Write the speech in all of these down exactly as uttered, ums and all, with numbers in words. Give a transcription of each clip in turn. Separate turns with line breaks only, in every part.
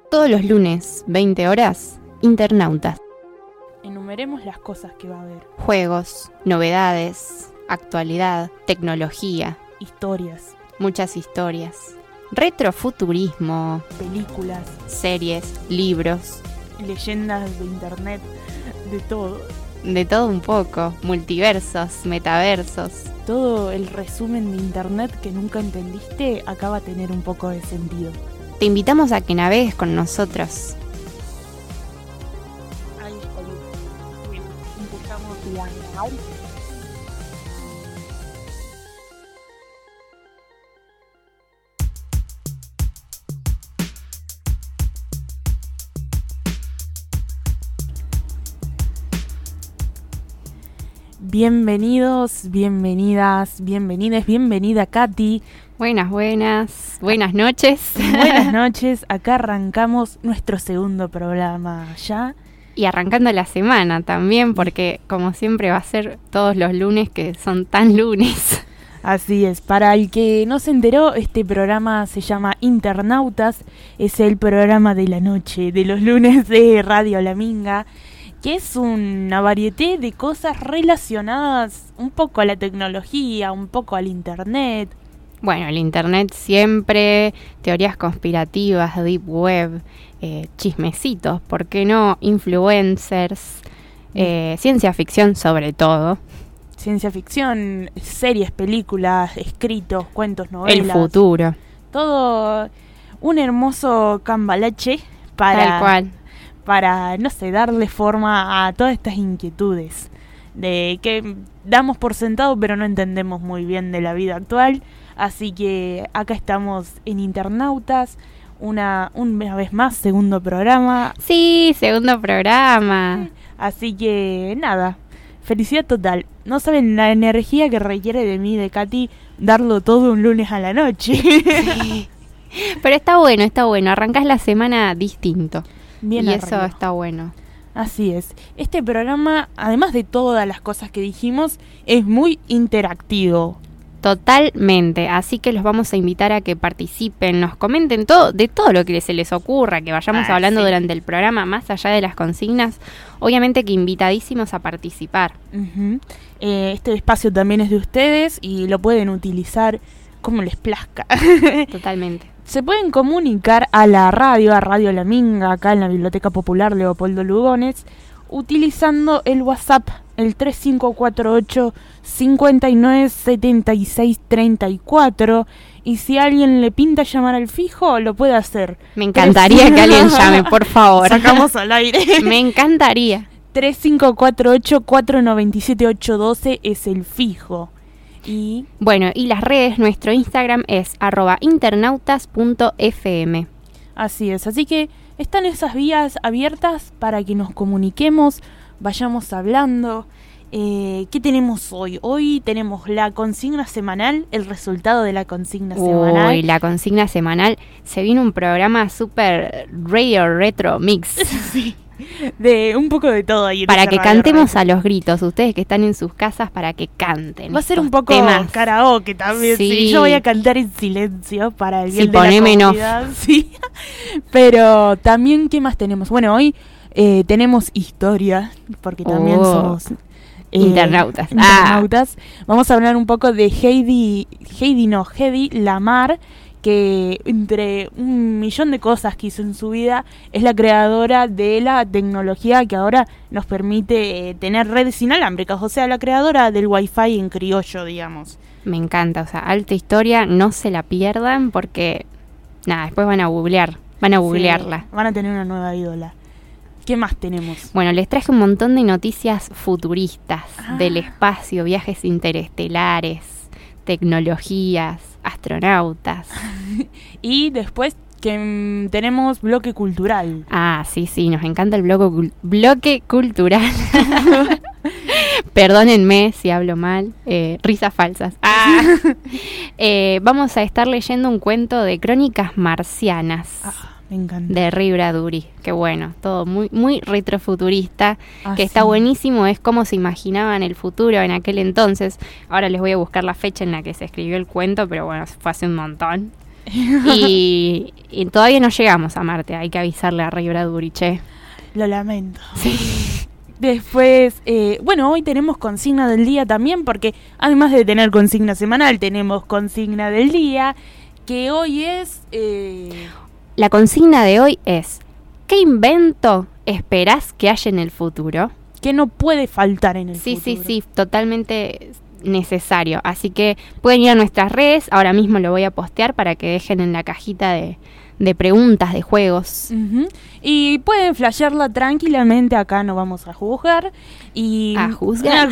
Todos los lunes, veinte horas, Internautas.
Enumeremos las cosas que va a haber.
Juegos, novedades, actualidad, tecnología,
Historias,
muchas historias, retrofuturismo,
películas,
series, libros,
leyendas de internet, de todo.
de todo un poco, multiversos, metaversos.
Todo el resumen de internet que nunca entendiste acá va a tener un poco de sentido.
Te invitamos a que navegues con nosotros.
Ahí está bien. Bien, empezamos la nave. Bienvenidos, bienvenidas, bienvenides, bienvenida Katy.
Buenas, buenas, buenas noches.
Buenas noches, acá arrancamos nuestro segundo programa ya.
Y arrancando la semana también, porque como siempre va a ser todos los lunes que son tan lunes.
Así es, para el que no se enteró, este programa se llama Internautas, es el programa de la noche, de los lunes de Radio La Minga, que es una variedad de cosas relacionadas un poco a la tecnología, un poco al internet.
Bueno, el internet siempre, teorías conspirativas, deep web, eh, chismecitos, ¿por qué no? Influencers, eh, ciencia ficción sobre todo.
Ciencia ficción, series, películas, escritos, cuentos, novelas.
El futuro.
Todo un hermoso cambalache para,
Tal cual.
para, no sé, darle forma a todas estas inquietudes de que damos por sentado pero no entendemos muy bien de la vida actual. Así que acá estamos en Internautas, una, una vez más, segundo programa.
Sí, segundo programa.
Así que nada, felicidad total. No saben la energía que requiere de mí, de Katy, darlo todo un lunes a la noche.
Sí. Pero está bueno, está bueno. Arrancás la semana distinto.
Bien
y
arriba.
eso está bueno.
Así es. Este programa, además de todas las cosas que dijimos, es muy interactivo.
Totalmente, así que los vamos a invitar a que participen, nos comenten todo, de todo lo que se les ocurra, que vayamos
ah,
hablando
sí.
durante el programa, más allá de las consignas, obviamente que invitadísimos a participar.
Uh-huh. Eh, este espacio también es de ustedes y lo pueden utilizar como les plazca.
Totalmente.
Se pueden comunicar a la radio, a Radio La Minga, acá en la Biblioteca Popular Leopoldo Lugones, utilizando el WhatsApp, el tres cinco cuatro ocho, cinco nueve siete seis tres cuatro. Y si a alguien le pinta llamar al fijo, lo puede hacer.
Me encantaría que alguien llame, por favor.
Sacamos al aire.
Me encantaría.
tres cinco cuatro ocho, cuatro nueve siete ocho uno dos es el fijo. Y
bueno, y las redes, nuestro Instagram es arroba internautas punto f m.
Así es, así que están esas vías abiertas para que nos comuniquemos, vayamos hablando. Eh, ¿Qué tenemos hoy? Hoy tenemos la consigna semanal, el resultado de la consigna
Uy,
semanal.
Uy, la consigna semanal. Se viene un programa super radio retro mix.
Sí, de un poco de todo ahí. En
para
esa
que
radio
cantemos
retro.
a los gritos, ustedes que están en sus casas, para que canten.
Va a ser un
estos
poco
temas.
karaoke también, sí.
Sí.
Yo voy a cantar en silencio para el bien
Sí,
de la
poneme en off.
comunidad. Sí. Pero también, ¿qué más tenemos? Bueno, hoy eh, tenemos historia, porque también
Oh.
somos... eh,
Internautas.
internautas. Ah. Vamos a hablar un poco de Heidi, Heidi no, Hedy Lamarr, que entre un millón de cosas que hizo en su vida, es la creadora de la tecnología que ahora nos permite eh, tener redes inalámbricas, o sea, la creadora del Wi-Fi en criollo, digamos.
Me encanta, o sea, alta historia, no se la pierdan porque, nada, después van a googlear, van a googlearla.
Sí, van a tener una nueva ídola. ¿Qué más tenemos?
Bueno, les traje un montón de noticias futuristas,
Ah.
del espacio, viajes interestelares, tecnologías, astronautas.
Y después que mm, tenemos bloque cultural.
Ah, sí, sí, nos encanta el bloque, cul- bloque cultural. Perdónenme si hablo mal, eh, risas falsas. Ah. eh, vamos a estar leyendo un cuento de crónicas marcianas.
Ah, me encanta.
De Ray Bradbury, qué bueno, todo muy muy retrofuturista,
Ah,
que está
sí.
buenísimo, es cómo se imaginaban el futuro en aquel entonces. Ahora les voy a buscar la fecha en la que se escribió el cuento, pero bueno, fue hace un montón. y, y todavía no llegamos a Marte, hay que avisarle a Ray Bradbury, che.
Lo lamento.
Sí.
Después, eh, bueno, hoy tenemos consigna del día también, porque además de tener consigna semanal, tenemos consigna del día, que hoy es... Eh...
La consigna de hoy es, ¿qué invento esperás que haya en el futuro?
Que no puede faltar en el
sí,
futuro.
Sí, sí, sí, totalmente necesario. Así que pueden ir a nuestras redes, ahora mismo lo voy a postear para que dejen en la cajita de... de preguntas, de juegos.
Uh-huh. Y pueden flashearla tranquilamente, acá no vamos a juzgar. Y
a juzgar.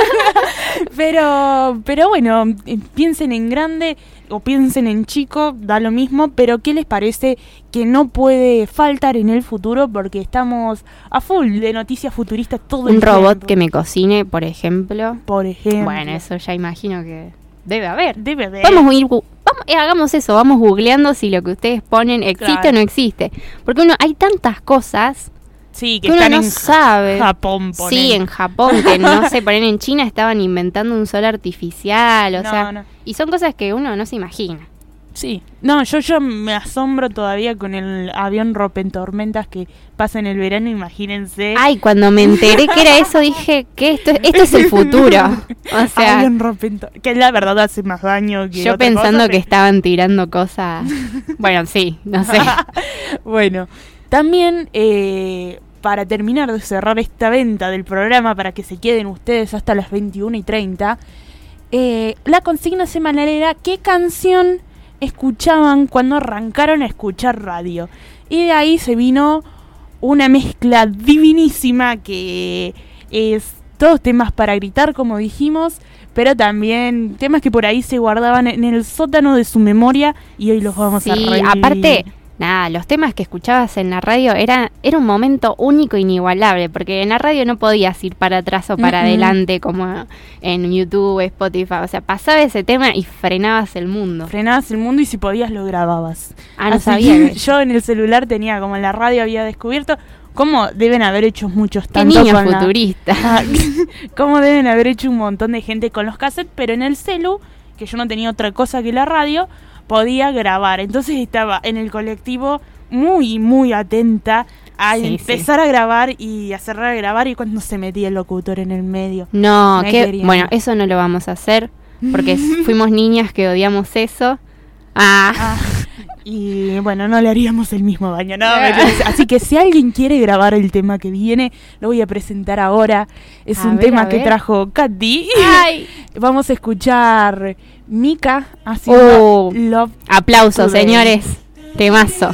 pero, pero bueno, piensen en grande o piensen en chico, da lo mismo, pero ¿qué les parece que no puede faltar en el futuro? Porque estamos a full de noticias futuristas todo el
tiempo. Un robot
tiempo.
que me cocine, por ejemplo.
Por ejemplo.
Bueno, eso ya imagino que debe haber.
Debe haber.
Vamos a ir... Vamos, eh, hagamos eso, vamos googleando si lo que ustedes ponen existe claro. o no existe. Porque uno hay tantas cosas
sí, que,
que
están
uno no
en
sabe.
Japón, ponen.
Sí, en Japón, que no sé, ponen en China estaban inventando un sol artificial, o
no,
sea,
no.
y son cosas que uno no se imagina.
Sí, no, yo yo me asombro todavía con el avión rompetormentas que pasa en el verano, imagínense.
Ay, cuando me enteré que era eso dije que esto, esto es el futuro. O sea,
avión rompetormentas, que la verdad hace más daño que
yo
otra
pensando
cosa,
que
pero...
estaban tirando cosas. Bueno, sí, no sé.
Bueno, también eh, para terminar de cerrar esta venta del programa, para que se queden ustedes hasta las veintiuna y treinta, eh, la consigna semanal era ¿qué canción escuchaban cuando arrancaron a escuchar radio? Y de ahí se vino una mezcla divinísima que es todos temas para gritar, como dijimos, pero también temas que por ahí se guardaban en el sótano de su memoria y hoy los vamos
sí,
a revivir.
Aparte, nada, los temas que escuchabas en la radio era, era un momento único e inigualable, porque en la radio no podías ir para atrás o para uh-huh. adelante como en YouTube, Spotify, o sea, pasaba ese tema y frenabas el mundo.
Frenabas el mundo y si podías lo grababas.
Ah, no
Así
sabía.
Que yo en el celular tenía, como en la radio había descubierto, cómo deben haber hecho muchos
Qué
tanto
niña
con
futurista.
La, cómo deben haber hecho un montón de gente con los cassettes, pero en el celu, que yo no tenía otra cosa que la radio, podía grabar. Entonces estaba en el colectivo muy, muy atenta a sí, empezar sí. a grabar y a cerrar a grabar y cuando se metía el locutor en el medio.
No, que, bueno, eso no lo vamos a hacer porque fuimos niñas que odiamos eso. Ah.
ah. Y bueno, no le haríamos el mismo daño. No, así que si alguien quiere grabar el tema que viene, lo voy a presentar ahora. Es a un ver, tema que trajo Katy.
Ay.
Vamos a escuchar Mika haciendo
oh.
Love.
Aplausos, señores. Temazo.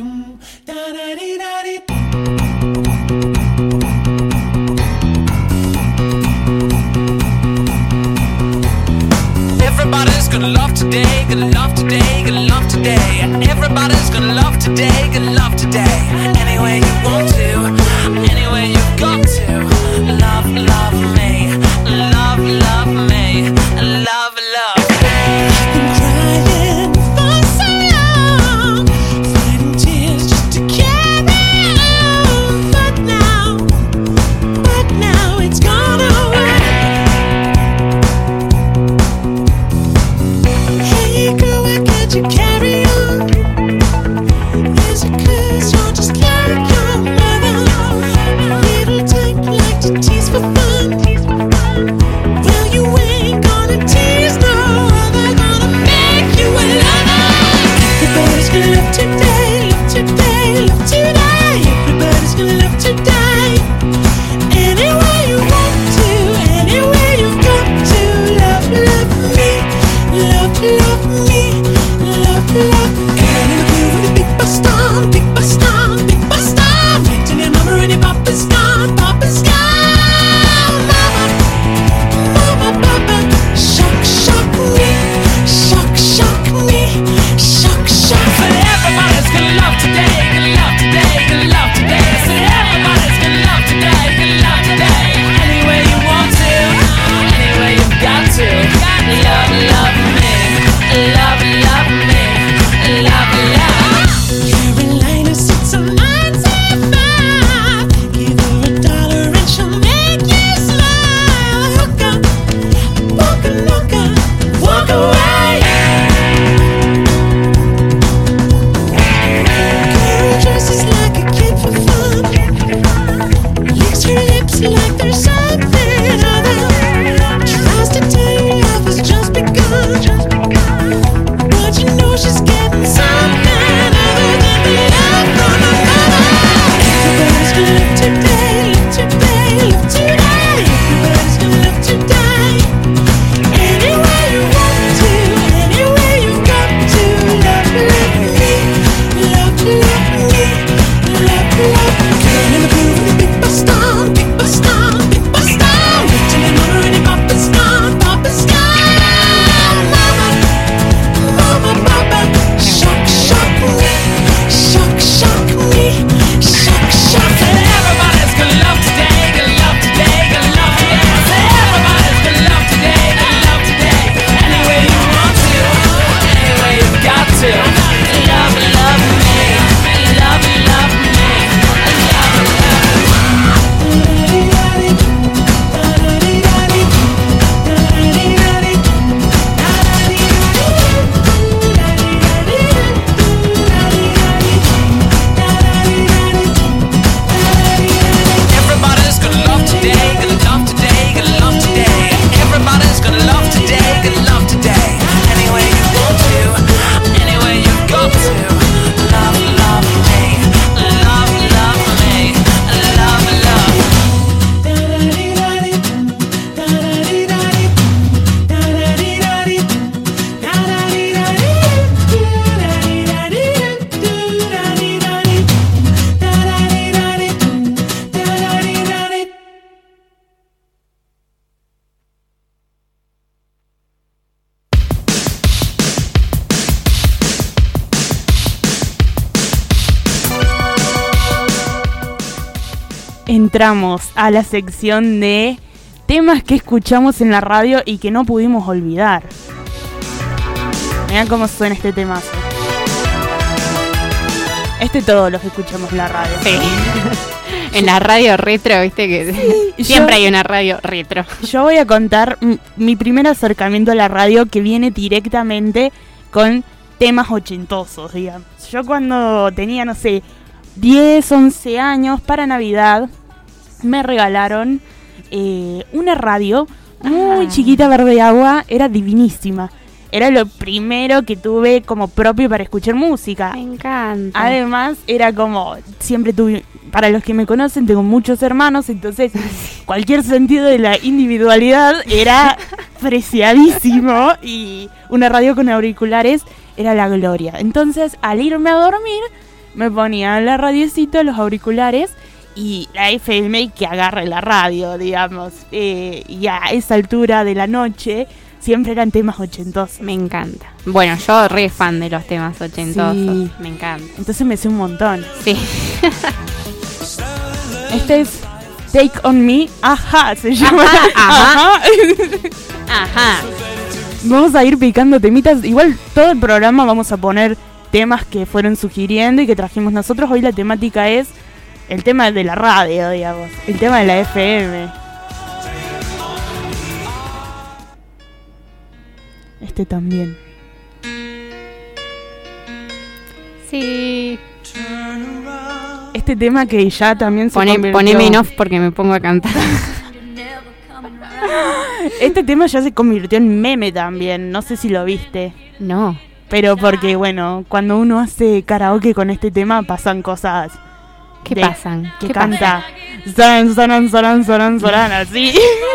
Everybody's gonna love today, gonna love today, gonna love today. Everybody's gonna love today, gonna love today. Any way you want to, any way you've got to. Love, love me, love, love me, love, love me. I've been crying for so long, fighting tears just to carry on. But now, but now it's gone away. Hey girl, why can't you carry on? Is it 'cause you're just like your mother? Little type like to tease for fun. Well, you ain't gonna tease no other, gonna make you a lover. Everybody's gonna love today, love today, love today. Everybody's gonna love today. Any way you want to, any way you've got to. Love, love me, love, love me, love, love me. And in the blue with a big bus on, big bus on, big bus on. Wait till your mama and your papa's gone, papa's gone. Mama, mama, papa, shock, shock me, shock, shock me, shock, shock me. But everybody's gonna love today, gonna love today, gonna love today. I said everybody's gonna love today, gonna love today. Any way you want to, any way you've got to. Love, love me, love, love me,
entramos a la sección de temas que escuchamos en la radio y que no pudimos olvidar. Mirá cómo suena este temazo. Este todos los que escuchamos en la radio.
Sí. En la radio retro, viste que
Sí,
siempre
yo-
hay una radio retro.
Yo voy a contar m- mi primer acercamiento a la radio, que viene directamente con temas ochentosos, digamos. Yo cuando tenía, no sé, diez, once años, para Navidad, me regalaron eh, una radio muy
Ah.
chiquita, verde agua, era divinísima. Era lo primero que tuve como propio para escuchar música.
Me encanta.
Además, era como, siempre tuve, para los que me conocen, tengo muchos hermanos, entonces cualquier sentido de la individualidad era preciadísimo y una radio con auriculares era la gloria. Entonces, al irme a dormir, me ponía la radiecito, los auriculares y la F M que agarre la radio, digamos. Eh, y a esa altura de la noche siempre eran temas ochentosos.
Me encanta. Bueno, yo re fan de los temas ochentosos.
Sí.
Me encanta.
Entonces me sé un montón.
Sí.
Este es Take On Me, ajá, se llama.
Ajá, ajá.
Ajá.
Ajá.
Vamos a ir picando temitas. Igual todo el programa vamos a poner temas que fueron sugiriendo y que trajimos nosotros. Hoy la temática es el tema de la radio, digamos. El tema de la F M. Este también.
Sí.
Este tema que ya también se
Pone,
convirtió...
poneme en off porque me pongo a cantar.
Este tema ya se convirtió en meme también. No sé si lo viste.
No.
Pero porque, bueno, cuando uno hace karaoke con este tema pasan cosas
¿Qué
de-
pasan?
que
¿Qué
canta Soran, soran, soran, soran, soran, así.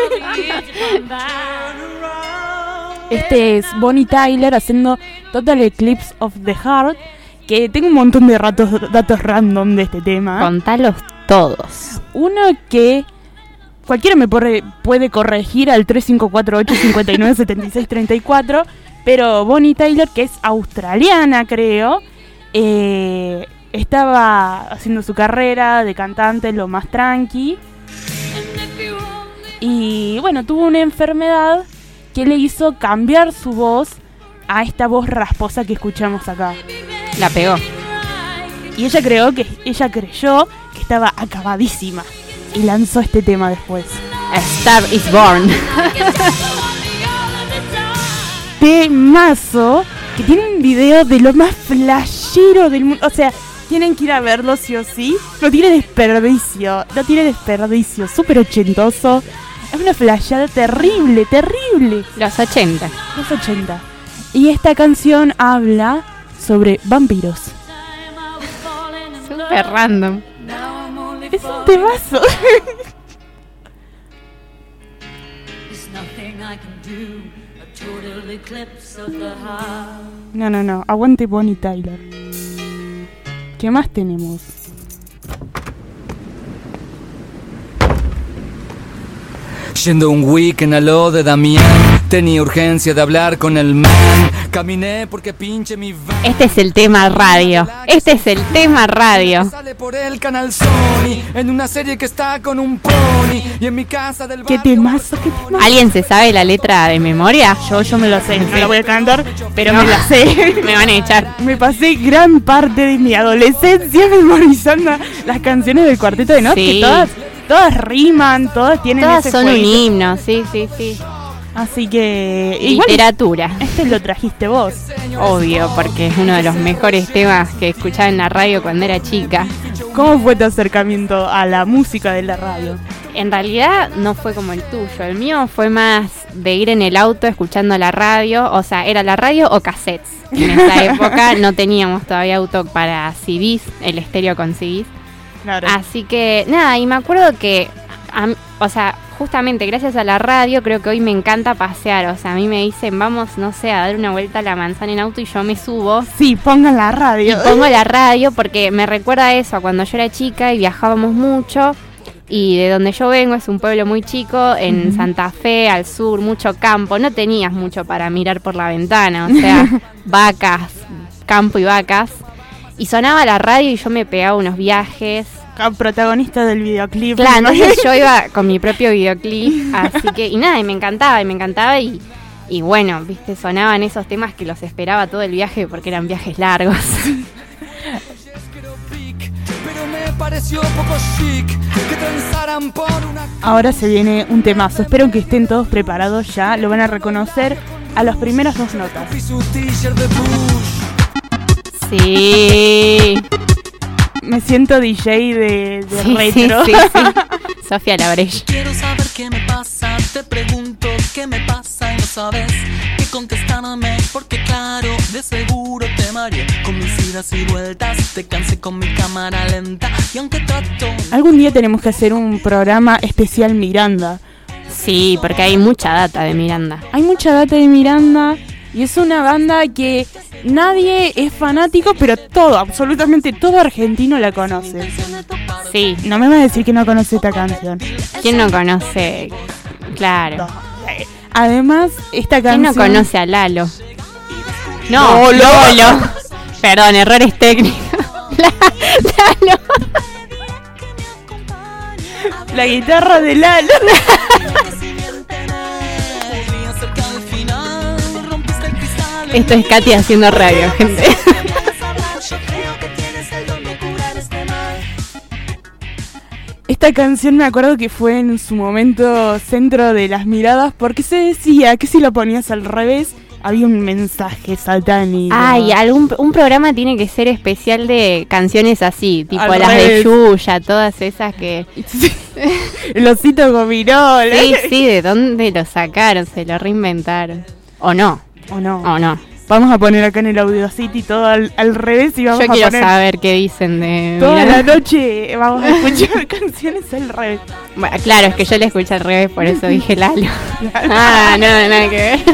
Este es Bonnie Tyler haciendo Total Eclipse of the Heart, que tengo un montón de ratos, datos random de este tema.
Contalos todos.
Uno que cualquiera me porre- puede corregir al tres cinco cuatro ocho cinco nueve siete seis tres cuatro, pero Bonnie Tyler, que es australiana, creo, eh, estaba haciendo su carrera de cantante lo más tranqui. Y bueno, tuvo una enfermedad que le hizo cambiar su voz a esta voz rasposa que escuchamos acá.
La pegó.
Y ella creó que ella creyó que estaba acabadísima y lanzó este tema después.
A Star is Born.
Temazo que tiene un video de lo más flashero del mundo. O sea, tienen que ir a verlo sí o sí. No tiene desperdicio, no tiene desperdicio. Súper ochentoso. Es una flashada terrible, terrible.
Los ochenta.
Los ochenta. Y esta canción habla sobre vampiros.
Súper random.
Es un temazo. No, no, no. Aguante Bonnie Tyler. ¿Qué más tenemos?
Yendo un weekend a lo de Damián, tenía urgencia de hablar con el man. Caminé porque pinche mi van.
Este es el tema radio. Este es el tema radio.
Sale por el canal Sony en una serie que está con un pony y en mi casa del
¿Qué
barrio
temazo? ¿Qué temazo?
¿Alguien se sabe la letra de memoria?
Yo, yo me lo sé. No la voy a cantar, pero
No.
me la sé.
Me van a echar.
Me pasé gran parte de mi adolescencia memorizando las canciones del Cuarteto de Nos,
Sí.
que todas, todas riman, todas tienen
Todas
ese
son un
jueguito.
himno, sí, sí, sí.
Así que igual
Literatura.
este lo trajiste vos.
Obvio, porque es uno de los mejores temas que escuchaba en la radio cuando era chica.
¿Cómo fue tu acercamiento a la música de la radio?
En realidad no fue como el tuyo, el mío fue más de ir en el auto escuchando la radio, o sea, era la radio o cassettes. En esa época no teníamos todavía auto para C Ds, el estéreo con C Ds.
Claro.
Así que nada, y me acuerdo que, a mí- o sea, justamente gracias a la radio creo que hoy me encanta pasear, o sea, a mí me dicen vamos, no sé, a dar una vuelta a la manzana en auto y yo me subo.
Sí, pongan la radio.
Y pongo la radio porque me recuerda eso a cuando yo era chica y viajábamos mucho. Y de donde yo vengo es un pueblo muy chico, en
Ujú.
Santa Fe, al sur, mucho campo. No tenías mucho para mirar por la ventana, o sea, vacas, campo y vacas. Y sonaba la radio y yo me pegaba unos viajes
ca- protagonista del videoclip.
Claro, entonces yo iba con mi propio videoclip, así que, y nada, y me encantaba, y me encantaba, y, y bueno, viste, sonaban esos temas que los esperaba todo el viaje porque eran viajes largos.
Pero me pareció poco chic que transaran por una...
Ahora se viene un temazo. Espero que estén todos preparados ya. Lo van a reconocer a las primeras dos notas.
y su t-shirt de Bush.
Sí.
Me siento D J de, de
Sí,
retro.
sí, sí, sí. Sofía Labreche.
Quiero saber qué me pasa, te pregunto qué me pasa y no sabes qué contestarme, porque claro, de seguro te mareé con mis idas y vueltas, te cansé con mi cámara lenta y aunque trato...
Algún día tenemos que hacer un programa especial Miranda.
Sí, porque hay mucha data de Miranda.
Hay mucha data de Miranda y es una banda que nadie es fanático, pero todo, absolutamente todo argentino la conoce.
Sí.
No me vas a decir que no conoce esta canción.
¿Quién no conoce? Claro.
No. Además, esta
¿Quién
canción...
no conoce a Lalo?
No,
No, Lolo. Perdón, errores técnicos. Lalo.
La guitarra de Lalo.
Esto es Katy haciendo radio, gente.
Esta canción me acuerdo que fue en su momento centro de las miradas porque se decía que si lo ponías al revés había un mensaje satánico.
Ay, algún un programa tiene que ser especial de canciones así, tipo
Al
las de
revés.
Yuya, todas esas que...
Sí. El osito gomirol.
Sí, sí, ¿de dónde lo sacaron? Se lo reinventaron. ¿O no?
¿O no?
¿O no?
Vamos a poner acá en el Audio City todo al, al revés y vamos
Yo
a
quiero
poner
saber qué dicen de...
toda
Miranda.
la noche vamos a escuchar canciones al revés.
Bueno, claro, es que yo le escuché al revés, por eso dije Lalo. Ah, no, nada que ver.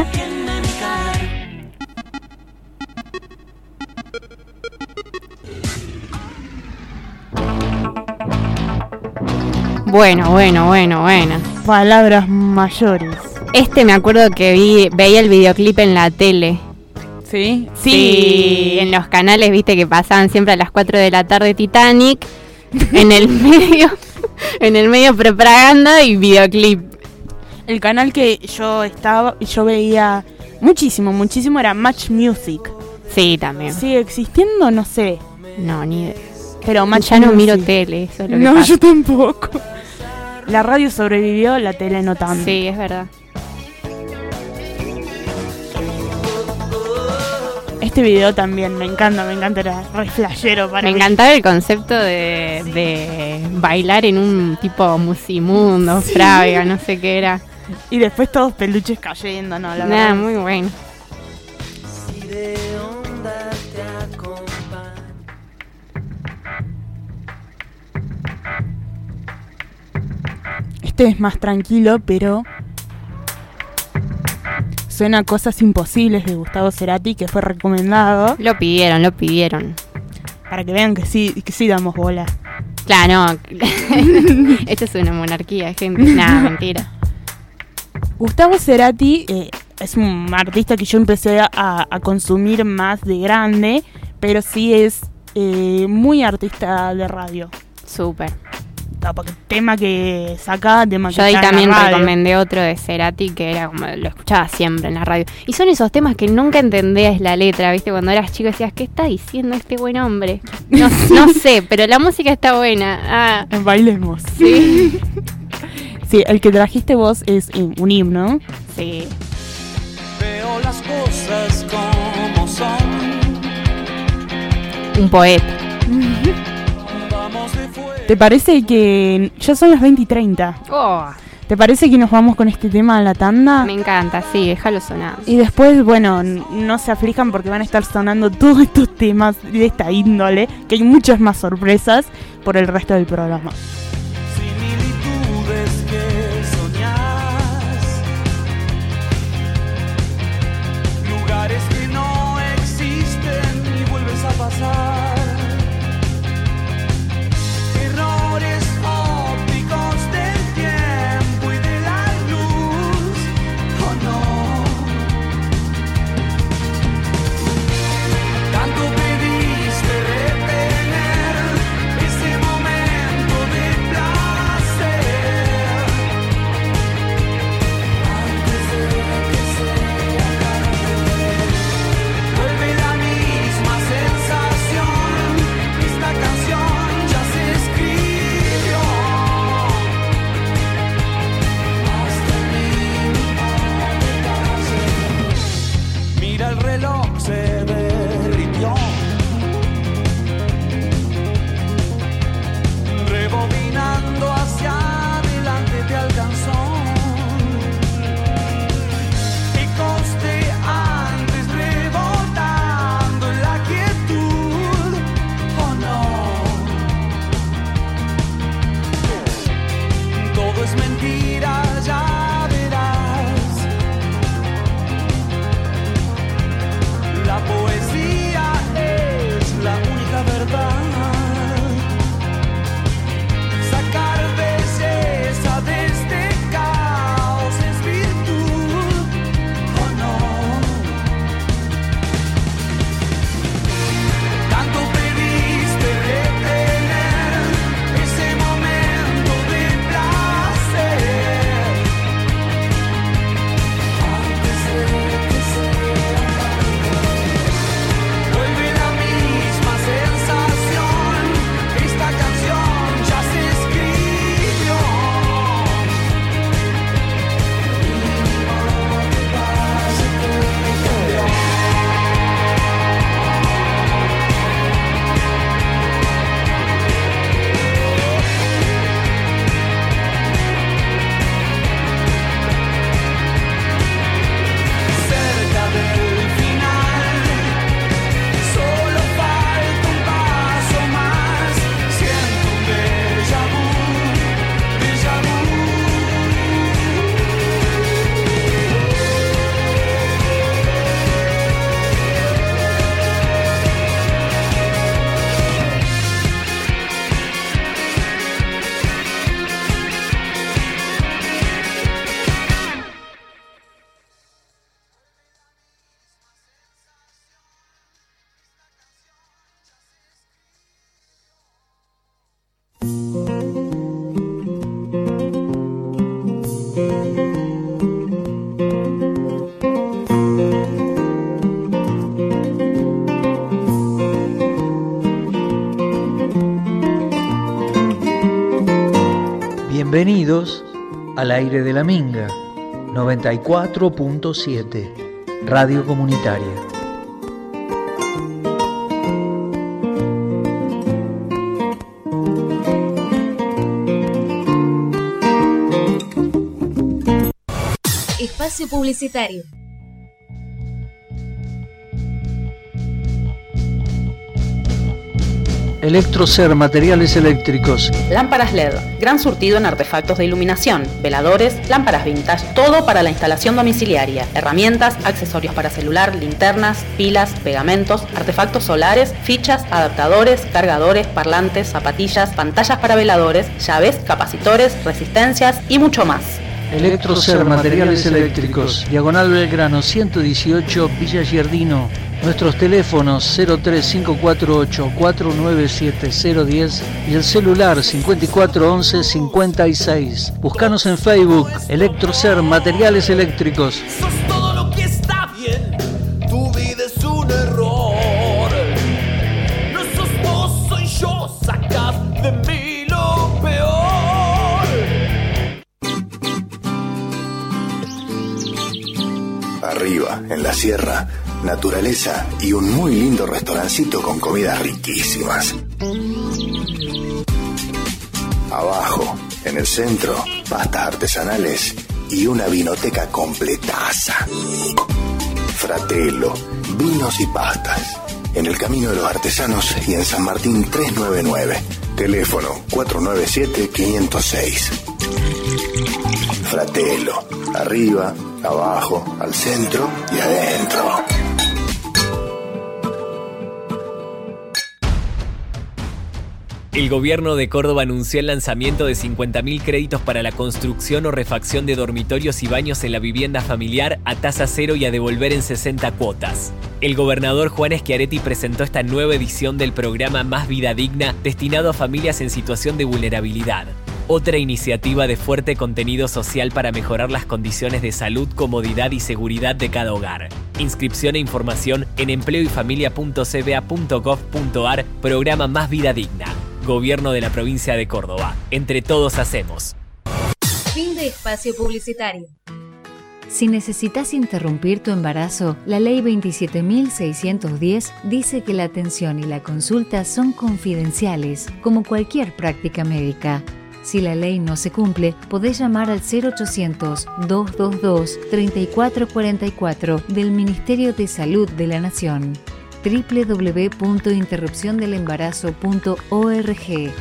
Bueno, bueno, bueno, bueno.
Palabras mayores.
Este me acuerdo que vi, veía el videoclip en la tele.
¿Sí?
Sí, en los canales, viste, que pasaban siempre a las cuatro de la tarde Titanic. En el medio, en el medio propaganda y videoclip.
El canal que yo estaba, yo veía muchísimo, muchísimo era Match Music.
Sí, también.
¿Sigue existiendo? No sé.
No, ni idea.
Pero Match
Ya no
Music.
miro tele, eso es lo que
No,
pasa.
yo tampoco. La radio sobrevivió, la tele no tanto.
Sí, es verdad.
Este video también me encanta, me encanta, era re flashero para
Me
mí.
encantaba el concepto de, de bailar en un tipo musimundo, frávega, no sé qué era.
Y después todos peluches cayendo, no, la
Nada,
verdad.
muy bueno.
Este es más tranquilo, pero suena a Cosas Imposibles de Gustavo Cerati, que fue recomendado,
Lo pidieron, lo pidieron.
para que vean que sí, que sí damos bola.
Claro, no. Esto es una monarquía, gente. Nada, mentira.
Gustavo Cerati eh, es un artista que yo empecé a, a consumir más de grande, pero sí es eh, muy artista de radio.
Súper.
No, porque tema que saca, tema que
Yo ahí
está en la
también
radio.
recomendé otro de Cerati que era como lo escuchaba siempre en la radio. Y son esos temas que nunca entendías la letra, ¿viste? Cuando eras chico decías, ¿qué está diciendo este buen hombre? No, no sé, pero la música está buena. Ah,
Bailemos.
sí.
Sí, el que trajiste vos es eh, un himno.
Sí.
Veo las cosas como son.
Un poeta.
Vamos de fuera.
¿Te parece que ya son las veinte y treinta?
Oh,
¿Te parece que nos vamos con este tema a la tanda?
me encanta, sí, déjalo sonar.
Y después, bueno, n- no se aflijan porque van a estar sonando todos estos temas de esta índole, que hay muchas más sorpresas por el resto del programa.
Similitudes que soñás, lugares que no existen y vuelves a pasar, errores ópticos del tiempo y de la luz, oh no, tanto pediste detener ese momento.
Bienvenidos al aire de la Minga, noventa y cuatro punto siete, Radio Comunitaria.
Espacio publicitario.
Electrocer, materiales eléctricos.
Lámparas L E D, gran surtido en artefactos de iluminación, veladores, lámparas vintage, todo para la instalación domiciliaria, herramientas, accesorios para celular, linternas, pilas, pegamentos, artefactos solares, fichas, adaptadores, cargadores, parlantes, zapatillas, pantallas para veladores, llaves, capacitores, resistencias y mucho más.
Electrocer, materiales eléctricos. Diagonal Belgrano ciento dieciocho, Villa Giardino. Nuestros teléfonos cero tres cinco cuatro ocho cuatro nueve siete cero uno cero y el celular cincuenta y cuatro once cincuenta y seis. Búscanos en Facebook, Electrocer, materiales eléctricos.
Sos todo lo que está bien, tu vida es un error. No sos vos, soy yo, sacás de mí lo peor.
Arriba, en la sierra, naturaleza y un muy lindo restaurancito con comidas riquísimas. Abajo, en el centro, pastas artesanales y una vinoteca completaza. Fratello, vinos y pastas. En el Camino de los Artesanos y en San Martín trescientos noventa y nueve. Teléfono cuatro nueve siete cinco cero seis. Fratello, arriba, abajo, al centro y adentro.
El gobierno de Córdoba anunció el lanzamiento de cincuenta mil créditos para la construcción o refacción de dormitorios y baños en la vivienda familiar a tasa cero y a devolver en sesenta cuotas. El gobernador Juan Schiaretti presentó esta nueva edición del programa Más Vida Digna destinado a familias en situación de vulnerabilidad. Otra iniciativa de fuerte contenido social para mejorar las condiciones de salud, comodidad y seguridad de cada hogar. Inscripción e información en empleo y familia punto c b a punto gov punto a r, programa Más Vida Digna. Gobierno de la provincia de Córdoba. Entre todos hacemos.
Fin de espacio publicitario. Si necesitas interrumpir tu embarazo, la Ley veintisiete mil seiscientos diez dice que la atención y la consulta son confidenciales, como cualquier práctica médica. Si la ley no se cumple, podés llamar al cero ochocientos, dos dos dos, tres cuatro cuatro cuatro del Ministerio de Salud de la Nación. doble u doble u doble u punto interrupción del embarazo punto org.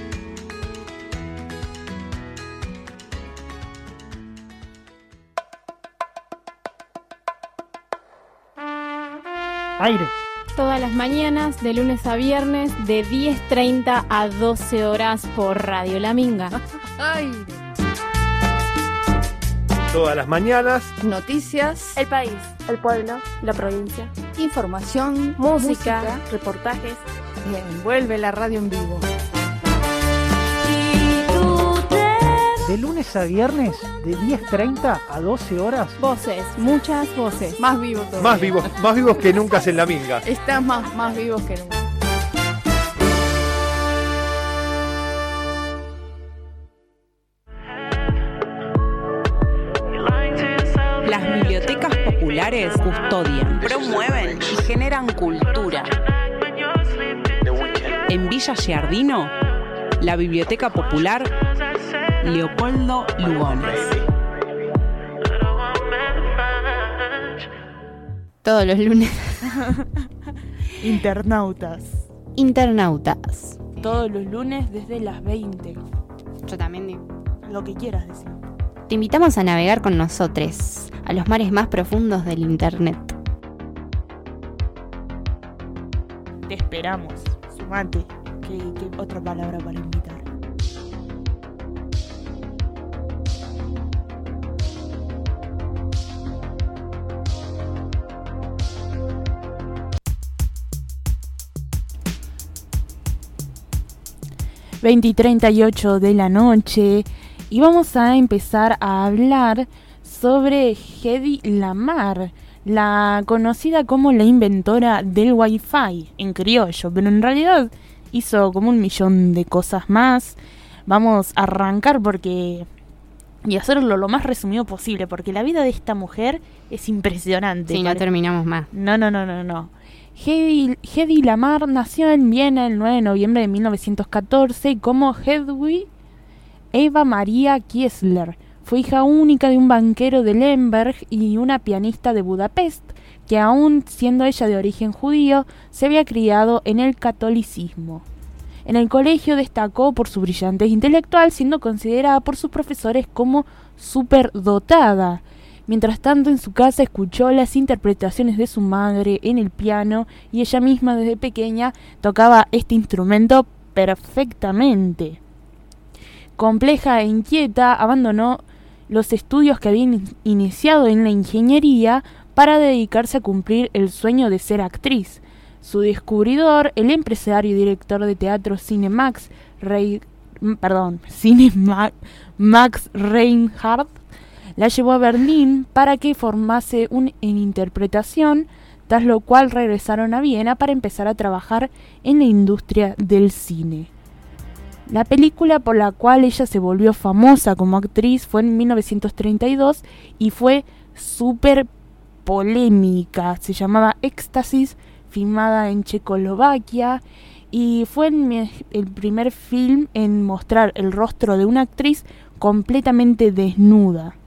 Aire.
Todas las mañanas, de lunes a viernes, de diez treinta a doce horas por Radio La Minga.
Todas las mañanas,
noticias, el país, el pueblo, la provincia, información, música, música reportajes. Bien, vuelve la radio en vivo.
De lunes a viernes, de diez treinta a doce horas.
Voces, muchas voces. Más vivos todavía.
Más vivos, más vivos que nunca en la Minga.
Están más, más vivos que nunca.
Las bibliotecas populares custodian, promueven y generan cultura. En Villa Giardino, la Biblioteca Popular Leopoldo Lugones.
Todos los lunes.
Internautas.
Internautas.
Todos los lunes desde las veinte.
Yo también digo.
Lo que quieras decir.
Te invitamos a navegar con nosotros a los mares más profundos del internet.
Te esperamos. Sumate. ¿Qué, qué otra palabra para invitar? veinte y treinta y ocho de la noche y vamos a empezar a hablar sobre Hedy Lamarr, la conocida como la inventora del Wi-Fi en criollo, pero en realidad hizo como un millón de cosas más. vamos a arrancar porque y hacerlo lo más resumido posible, porque la vida de esta mujer es impresionante.
Sí, no terminamos más.
No, no, no, no, no. Hedy, Hedy Lamarr nació en Viena el nueve de noviembre de mil novecientos catorce como Hedwig Eva Maria Kiesler. Fue hija única de un banquero de Lemberg y una pianista de Budapest, que aún siendo ella de origen judío, se había criado en el catolicismo. En el colegio destacó por su brillantez intelectual, siendo considerada por sus profesores como superdotada. Mientras tanto, en su casa escuchó las interpretaciones de su madre en el piano y ella misma desde pequeña tocaba este instrumento perfectamente. Compleja e inquieta, abandonó los estudios que había in- iniciado en la ingeniería para dedicarse a cumplir el sueño de ser actriz. Su descubridor, el empresario y director de teatro Cine Max, Rey, perdón, Cine Ma- Max Reinhardt, la llevó a Berlín para que formase un, en interpretación, tras lo cual regresaron a Viena para empezar a trabajar en la industria del cine. La película por la cual ella se volvió famosa como actriz fue en mil novecientos treinta y dos y fue súper polémica. Se llamaba Éxtasis, filmada en Checoslovaquia, y fue el, el primer film en mostrar el rostro de una actriz completamente desnuda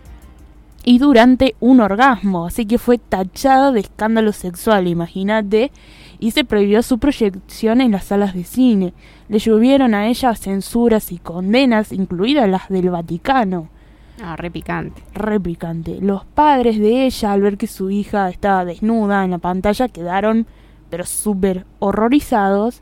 y durante un orgasmo, así que fue tachada de escándalo sexual, imagínate, y se prohibió su proyección en las salas de cine. Le llovieron a ella censuras y condenas, incluidas las del Vaticano.
Ah, re picante.
Re picante. Los padres de ella, al ver que su hija estaba desnuda en la pantalla, quedaron pero súper horrorizados.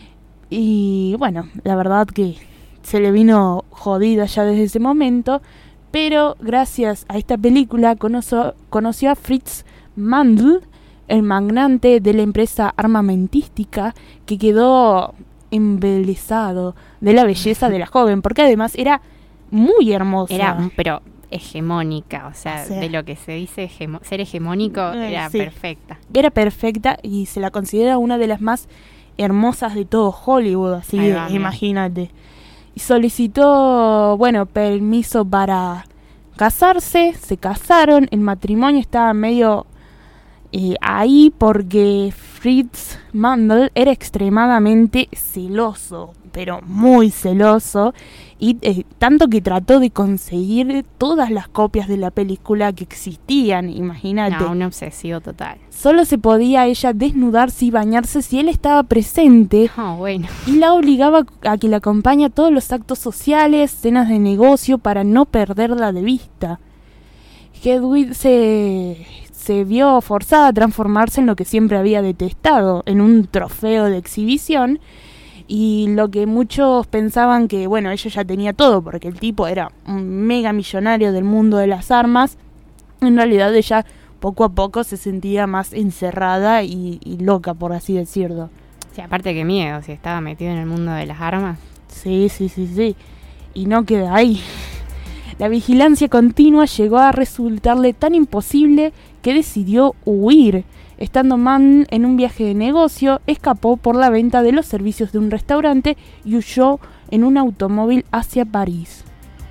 Y bueno, la verdad que se le vino jodida ya desde ese momento. Pero gracias a esta película conoció, conoció a Fritz Mandl, el magnate de la empresa armamentística, que quedó embelesado de la belleza de la joven, porque además era muy hermosa.
Era, pero hegemónica, o sea,
O sea,
de lo que se dice hemo- ser hegemónico,
eh,
era
sí.
perfecta.
Era perfecta y se la considera una de las más hermosas de todo Hollywood, así
Ahí
que
va, mira.
imagínate. Y solicitó, bueno, permiso para casarse, se casaron, el matrimonio estaba medio eh, ahí porque Fritz Mandl era extremadamente celoso, pero muy celoso, y eh, tanto que trató de conseguir todas las copias de la película que existían, imagínate.
No, un obsesivo total.
Solo se podía ella desnudarse y bañarse si él estaba presente.
Oh, bueno.
Y la obligaba a que la acompañe a todos los actos sociales, cenas de negocio, para no perderla de vista. Hedwig se, se vio forzada a transformarse en lo que siempre había detestado, en un trofeo de exhibición. Y lo que muchos pensaban que, bueno, ella ya tenía todo, porque el tipo era un mega millonario del mundo de las armas, en realidad ella poco a poco se sentía más encerrada y, y loca, por así decirlo.
Sí, aparte que miedo, si estaba metido en el mundo de las armas.
Sí, sí, sí, sí. Y no queda ahí. La vigilancia continua llegó a resultarle tan imposible que decidió huir. Estando Mann en un viaje de negocio, escapó por la venta de los servicios de un restaurante y huyó en un automóvil hacia París.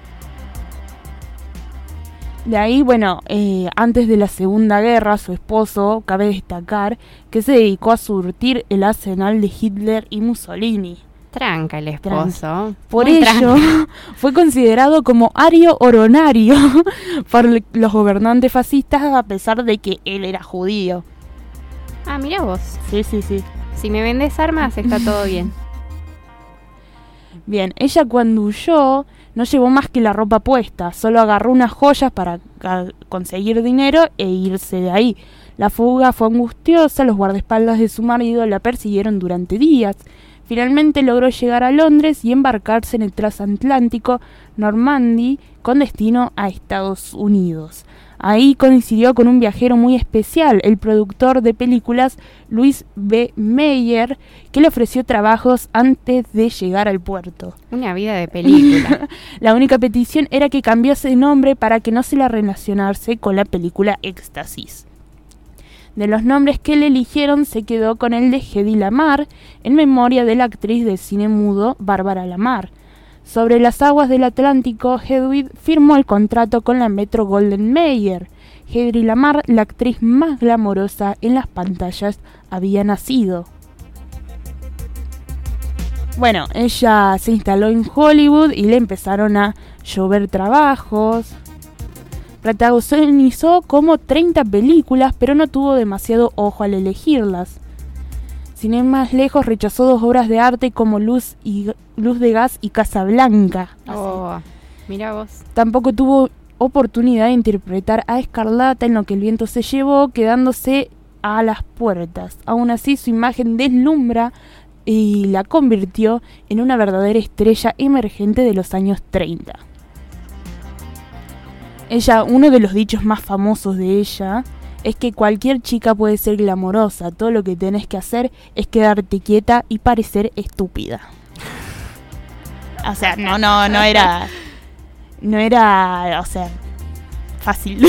De ahí, bueno, eh, antes de la Segunda Guerra, su esposo, cabe destacar, que se dedicó a surtir el arsenal de Hitler y Mussolini.
Tranca el esposo.
Por
Muy
ello,
tranca.
fue considerado como ario oronario por los gobernantes fascistas, a pesar de que él era judío.
Ah, mira vos.
Sí, sí, sí.
Si me vendes armas, está todo bien.
Bien, ella cuando huyó no llevó más que la ropa puesta, solo agarró unas joyas para a, conseguir dinero e irse de ahí. La fuga fue angustiosa, los guardaespaldas de su marido la persiguieron durante días. Finalmente logró llegar a Londres y embarcarse en el transatlántico Normandy con destino a Estados Unidos. Ahí coincidió con un viajero muy especial, el productor de películas Louis B. Mayer, que le ofreció trabajos antes de llegar al puerto.
Una vida de película.
La única petición era que cambiase de nombre para que no se la relacionase con la película Éxtasis. De los nombres que le eligieron, se quedó con el de Hedy Lamarr, en memoria de la actriz de cine mudo Bárbara Lamarr. Sobre las aguas del Atlántico, Hedwig firmó el contrato con la Metro Golden Mayer. Hedy Lamarr, la actriz más glamorosa en las pantallas, había nacido. Bueno, ella se instaló en Hollywood y le empezaron a llover trabajos. Protagonizó como treinta películas, pero no tuvo demasiado ojo al elegirlas. Sin ir más lejos, rechazó dos obras de arte como Luz, y, Luz de Gas y Casablanca.
Oh, mira vos.
Tampoco tuvo oportunidad de interpretar a Escarlata en Lo que el viento se llevó, quedándose a las puertas. Aún así, su imagen deslumbra y la convirtió en una verdadera estrella emergente de los años treinta. Ella, uno de los dichos más famosos de ella es que cualquier chica puede ser glamorosa, todo lo que tenés que hacer es quedarte quieta y parecer estúpida. O sea, no, no, no era, no era, o sea, fácil.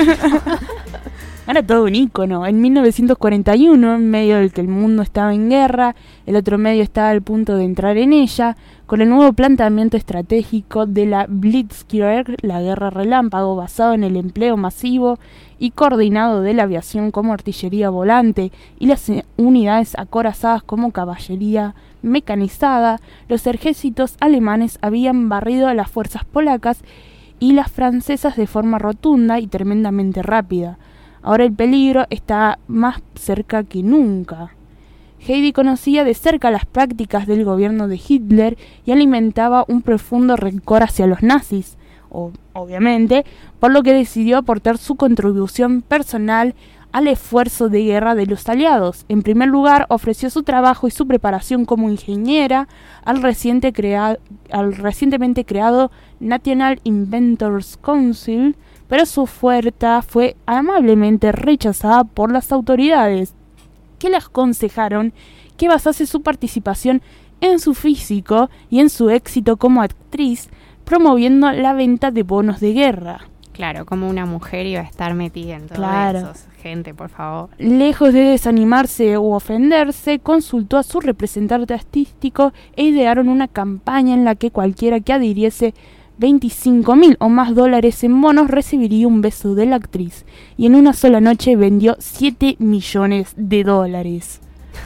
Era todo un ícono. En mil novecientos cuarenta y uno, en medio del que el mundo estaba en guerra, el otro medio estaba al punto de entrar en ella, con el nuevo planteamiento estratégico de la Blitzkrieg, la guerra relámpago, basado en el empleo masivo y coordinado de la aviación como artillería volante y las unidades acorazadas como caballería mecanizada. Los ejércitos alemanes habían barrido a las fuerzas polacas y las francesas de forma rotunda y tremendamente rápida. Ahora el peligro está más cerca que nunca. Hedy conocía de cerca las prácticas del gobierno de Hitler y alimentaba un profundo rencor hacia los nazis, o, obviamente, por lo que decidió aportar su contribución personal al esfuerzo de guerra de los aliados. En primer lugar, ofreció su trabajo y su preparación como ingeniera al, reciente crea- al recientemente creado National Inventors Council, pero su oferta fue amablemente rechazada por las autoridades, que le aconsejaron que basase su participación en su físico y en su éxito como actriz, promoviendo la venta de bonos de guerra.
Claro, como una mujer iba a estar metida en todo
Claro.
eso. Gente, por favor.
Lejos de desanimarse u ofenderse, consultó a su representante artístico e idearon una campaña en la que cualquiera que adhiriese veinticinco mil o más dólares en bonos recibiría un beso de la actriz, y en una sola noche vendió siete millones de dólares.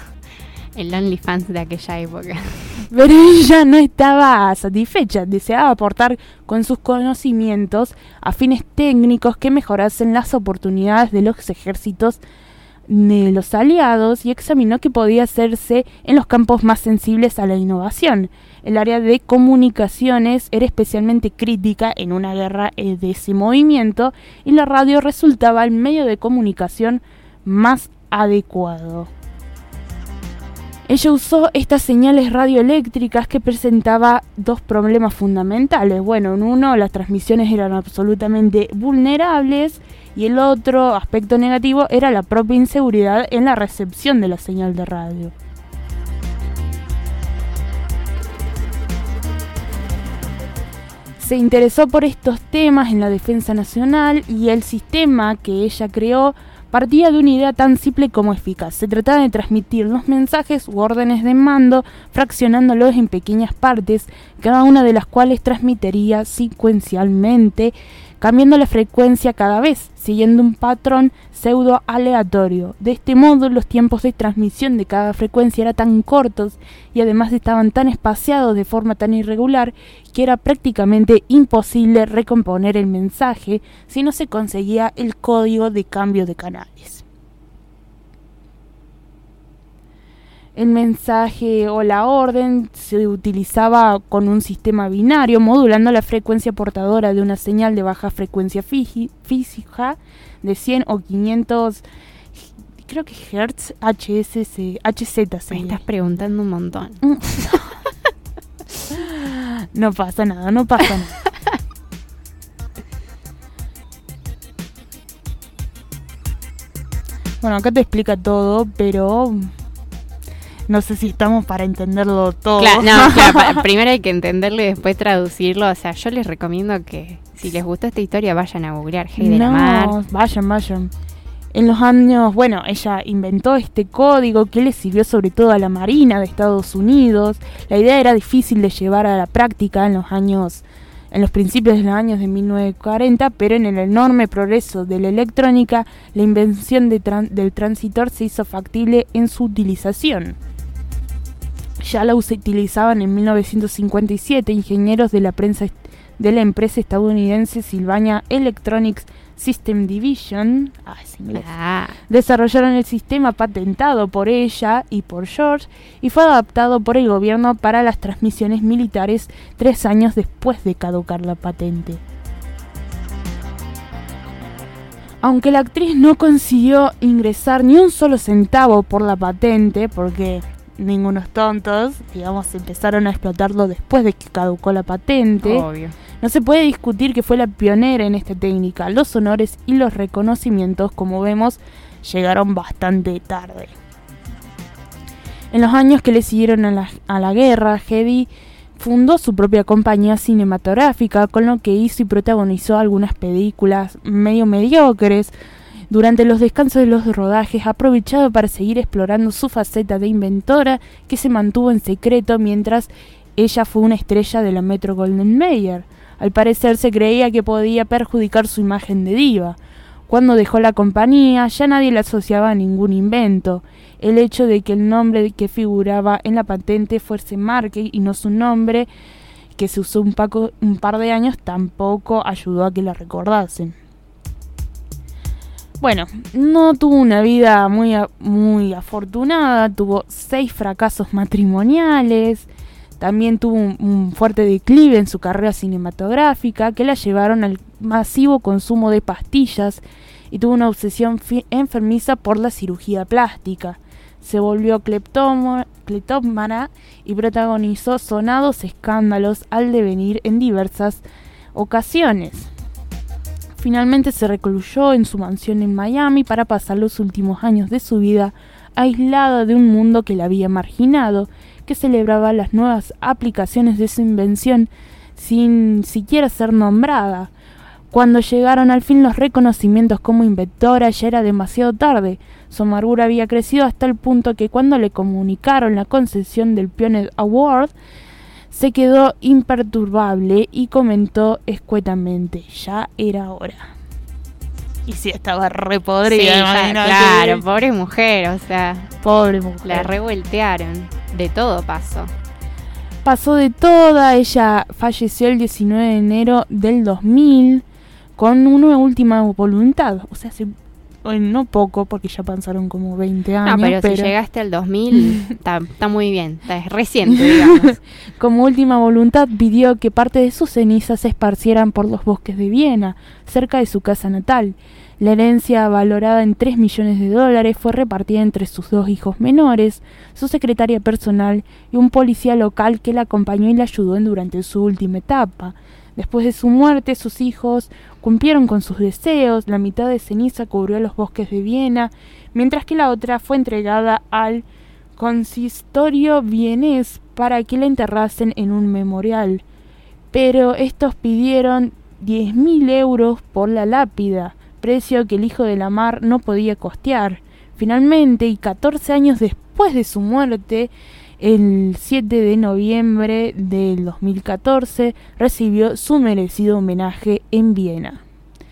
El OnlyFans de aquella época.
Pero ella no estaba satisfecha, deseaba aportar con sus conocimientos a fines técnicos que mejorasen las oportunidades de los ejércitos de los aliados, y examinó qué podía hacerse en los campos más sensibles a la innovación. El área de comunicaciones era especialmente crítica en una guerra de ese movimiento, y la radio resultaba el medio de comunicación más adecuado. Ella usó estas señales radioeléctricas que presentaba dos problemas fundamentales. Bueno, en uno, las transmisiones eran absolutamente vulnerables, y el otro aspecto negativo era la propia inseguridad en la recepción de la señal de radio. Se interesó por estos temas en la defensa nacional, y el sistema que ella creó partía de una idea tan simple como eficaz. Se trataba de transmitir los mensajes u órdenes de mando, fraccionándolos en pequeñas partes, cada una de las cuales transmitiría secuencialmente, cambiando la frecuencia cada vez, siguiendo un patrón pseudo aleatorio. De este modo, los tiempos de transmisión de cada frecuencia eran tan cortos y además estaban tan espaciados de forma tan irregular que era prácticamente imposible recomponer el mensaje si no se conseguía el código de cambio de canales. El mensaje o la orden se utilizaba con un sistema binario, modulando la frecuencia portadora de una señal de baja frecuencia fiji, física de cien o quinientos, creo que hertz, H S C, H Z.
Me estás preguntando un montón.
No pasa nada, no pasa nada. Bueno, acá te explica todo, pero no sé si estamos para entenderlo todo.
Claro, no, claro, pa- primero hay que entenderlo y después traducirlo. O sea, yo les recomiendo que si les gustó esta historia vayan a googlear Hedy
No,
Lamarr.
vayan, vayan. En los años, bueno, ella inventó este código que le sirvió sobre todo a la Marina de Estados Unidos. La idea era difícil de llevar a la práctica en los años, en los principios de los años de mil novecientos cuarenta, pero en el enorme progreso de la electrónica, la invención de tran- del transitor se hizo factible en su utilización. Ya la utilizaban en mil novecientos cincuenta y siete ingenieros de la, prensa est- de la empresa estadounidense Sylvania Electronics System Division, ah, es inglés,
Ah.
desarrollaron el sistema patentado por ella y por George y fue adaptado por el gobierno para las transmisiones militares tres años después de caducar la patente. Aunque la actriz no consiguió ingresar ni un solo centavo por la patente, porque ningunos tontos, digamos, empezaron a explotarlo después de que caducó la patente.
Obvio.
No se puede discutir que fue la pionera en esta técnica. Los honores y los reconocimientos, como vemos, llegaron bastante tarde. En los años que le siguieron a la, a la guerra, Hedy fundó su propia compañía cinematográfica, con lo que hizo y protagonizó algunas películas medio mediocres. Durante los descansos de los rodajes, aprovechado para seguir explorando su faceta de inventora, que se mantuvo en secreto mientras ella fue una estrella de la Metro Goldwyn Mayer. Al parecer se creía que podía perjudicar su imagen de diva. Cuando dejó la compañía, ya nadie la asociaba a ningún invento. El hecho de que el nombre que figuraba en la patente fuese Markey y no su nombre, que se usó un, paco, un par de años, tampoco ayudó a que la recordasen. Bueno, no tuvo una vida muy, muy afortunada, tuvo seis fracasos matrimoniales. También tuvo un, un fuerte declive en su carrera cinematográfica que la llevaron al masivo consumo de pastillas y tuvo una obsesión fi- enfermiza por la cirugía plástica. Se volvió cleptómo- cleptómana y protagonizó sonados escándalos al devenir en diversas ocasiones. Finalmente se recluyó en su mansión en Miami para pasar los últimos años de su vida aislada de un mundo que la había marginado, que celebraba las nuevas aplicaciones de su invención sin siquiera ser nombrada. Cuando llegaron al fin los reconocimientos como inventora, ya era demasiado tarde. Su amargura había crecido hasta el punto que cuando le comunicaron la concesión del Pioneer Award, se quedó imperturbable y comentó escuetamente: ya era hora. Y sí, estaba re podrida.
Sí, ya,
imagínate.
claro, pobre mujer, o sea,
Pobre mujer.
la revoltearon. De todo pasó.
Pasó de toda. Ella falleció el diecinueve de enero del dos mil con una última voluntad. O sea, hace, bueno, no poco, porque ya pasaron como veinte años.
No, pero,
pero
si llegaste al dos mil, está muy bien, está es reciente, digamos.
Como última voluntad pidió que parte de sus cenizas se esparcieran por los bosques de Viena, cerca de su casa natal. La herencia, valorada en tres millones de dólares, fue repartida entre sus dos hijos menores, su secretaria personal y un policía local que la acompañó y la ayudó en durante su última etapa. Después de su muerte, sus hijos cumplieron con sus deseos. La mitad de ceniza cubrió los bosques de Viena, mientras que la otra fue entregada al consistorio vienés para que la enterrasen en un memorial. Pero estos pidieron diez mil euros por la lápida, precio que el hijo de la mar no podía costear. Finalmente, y catorce años después de su muerte, el siete de noviembre del dos mil catorce, recibió su merecido homenaje en Viena.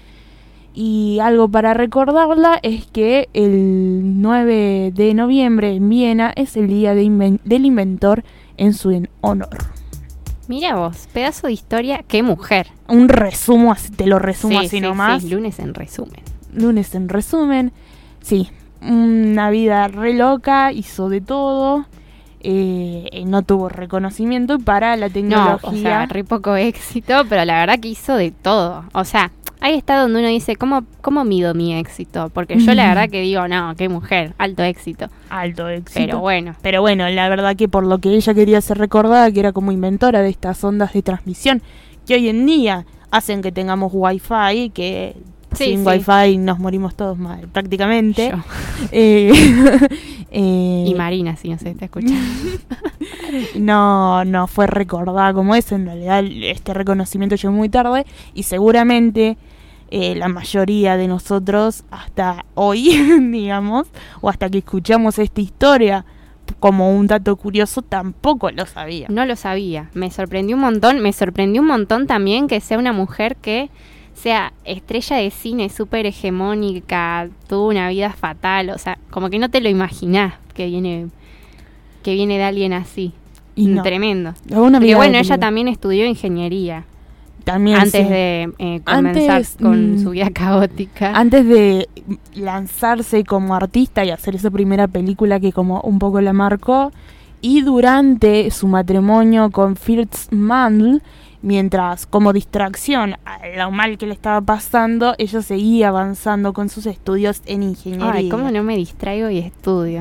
Y algo para recordarla es que el nueve de noviembre en Viena es el día de inven- del inventor en su en honor.
Mira vos, pedazo de historia, qué mujer.
Un resumo, así, te lo resumo
Sí,
así
sí,
nomás.
sí, lunes en resumen.
Lunes en resumen. Sí, una vida re loca, hizo de todo. Eh, no tuvo reconocimiento y para la
No,
tecnología.
o sea, re poco éxito, pero la verdad que hizo de todo. O sea, ahí está donde uno dice, ¿cómo, cómo mido mi éxito? Porque yo la verdad que digo, no, qué mujer, alto éxito.
Alto éxito.
Pero bueno.
Pero bueno, la verdad que por lo que ella quería ser recordada, que era como inventora de estas ondas de transmisión, que hoy en día hacen que tengamos wifi, que
Sí,
sin
sí.
wifi nos morimos todos mal, prácticamente.
Yo.
Eh, eh,
Y Marina, si no se está escuchando.
no, no fue recordada como eso. En realidad este reconocimiento llegó muy tarde y seguramente eh, la mayoría de nosotros hasta hoy, digamos, o hasta que escuchamos esta historia, como un dato curioso, tampoco lo sabía.
No lo sabía, me sorprendió un montón, me sorprendió un montón también que sea una mujer que sea estrella de cine, súper hegemónica, tuvo una vida fatal, o sea, como que no te lo imaginás que viene, que viene de alguien así.
Y no.
Tremendo.
Una
Porque bueno,
de
ella también estudió ingeniería.
También,
antes
sí.
de eh, comenzar
Antes,
con
mm,
su vida caótica.
Antes de lanzarse como artista y hacer esa primera película que como un poco la marcó, y durante su matrimonio con Fritz Mandl, mientras como distracción a lo mal que le estaba pasando, ella seguía avanzando con sus estudios en ingeniería.
Ay, ¿cómo no me distraigo y estudio?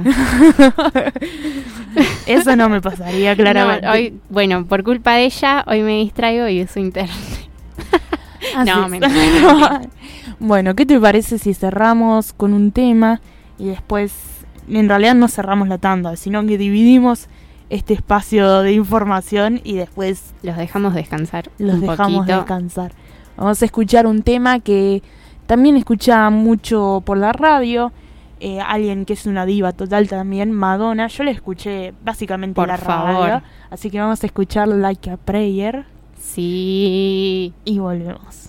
Eso no me pasaría, claramente.
No, hoy, bueno, por culpa de ella, hoy me distraigo y uso internet. No, me
Bueno, ¿qué te parece si cerramos con un tema y después, en realidad no cerramos la tanda, sino que dividimos este espacio de información y después
los dejamos descansar.
Los
un
dejamos
poquito.
descansar. Vamos a escuchar un tema que también escucha mucho por la radio. Eh, alguien que es una diva total también, Madonna. Yo la escuché básicamente
Por
en la
favor.
radio. Así que vamos a escuchar Like a Prayer.
Sí.
Y volvemos.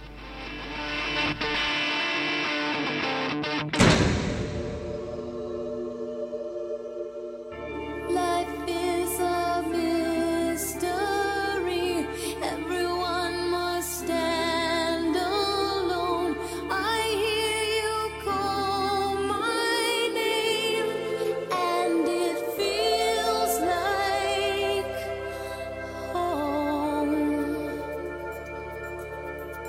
Life is a mystery. Everyone must stand alone. I hear you call my name, and it feels like home.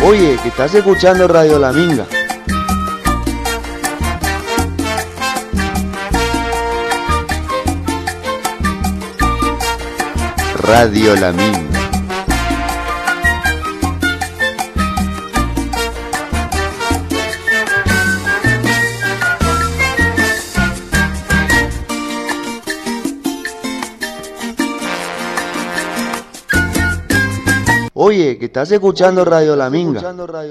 Oye, que estás escuchando Radio La Minga. Radio La Minga. Oye, que estás escuchando Radio La Minga.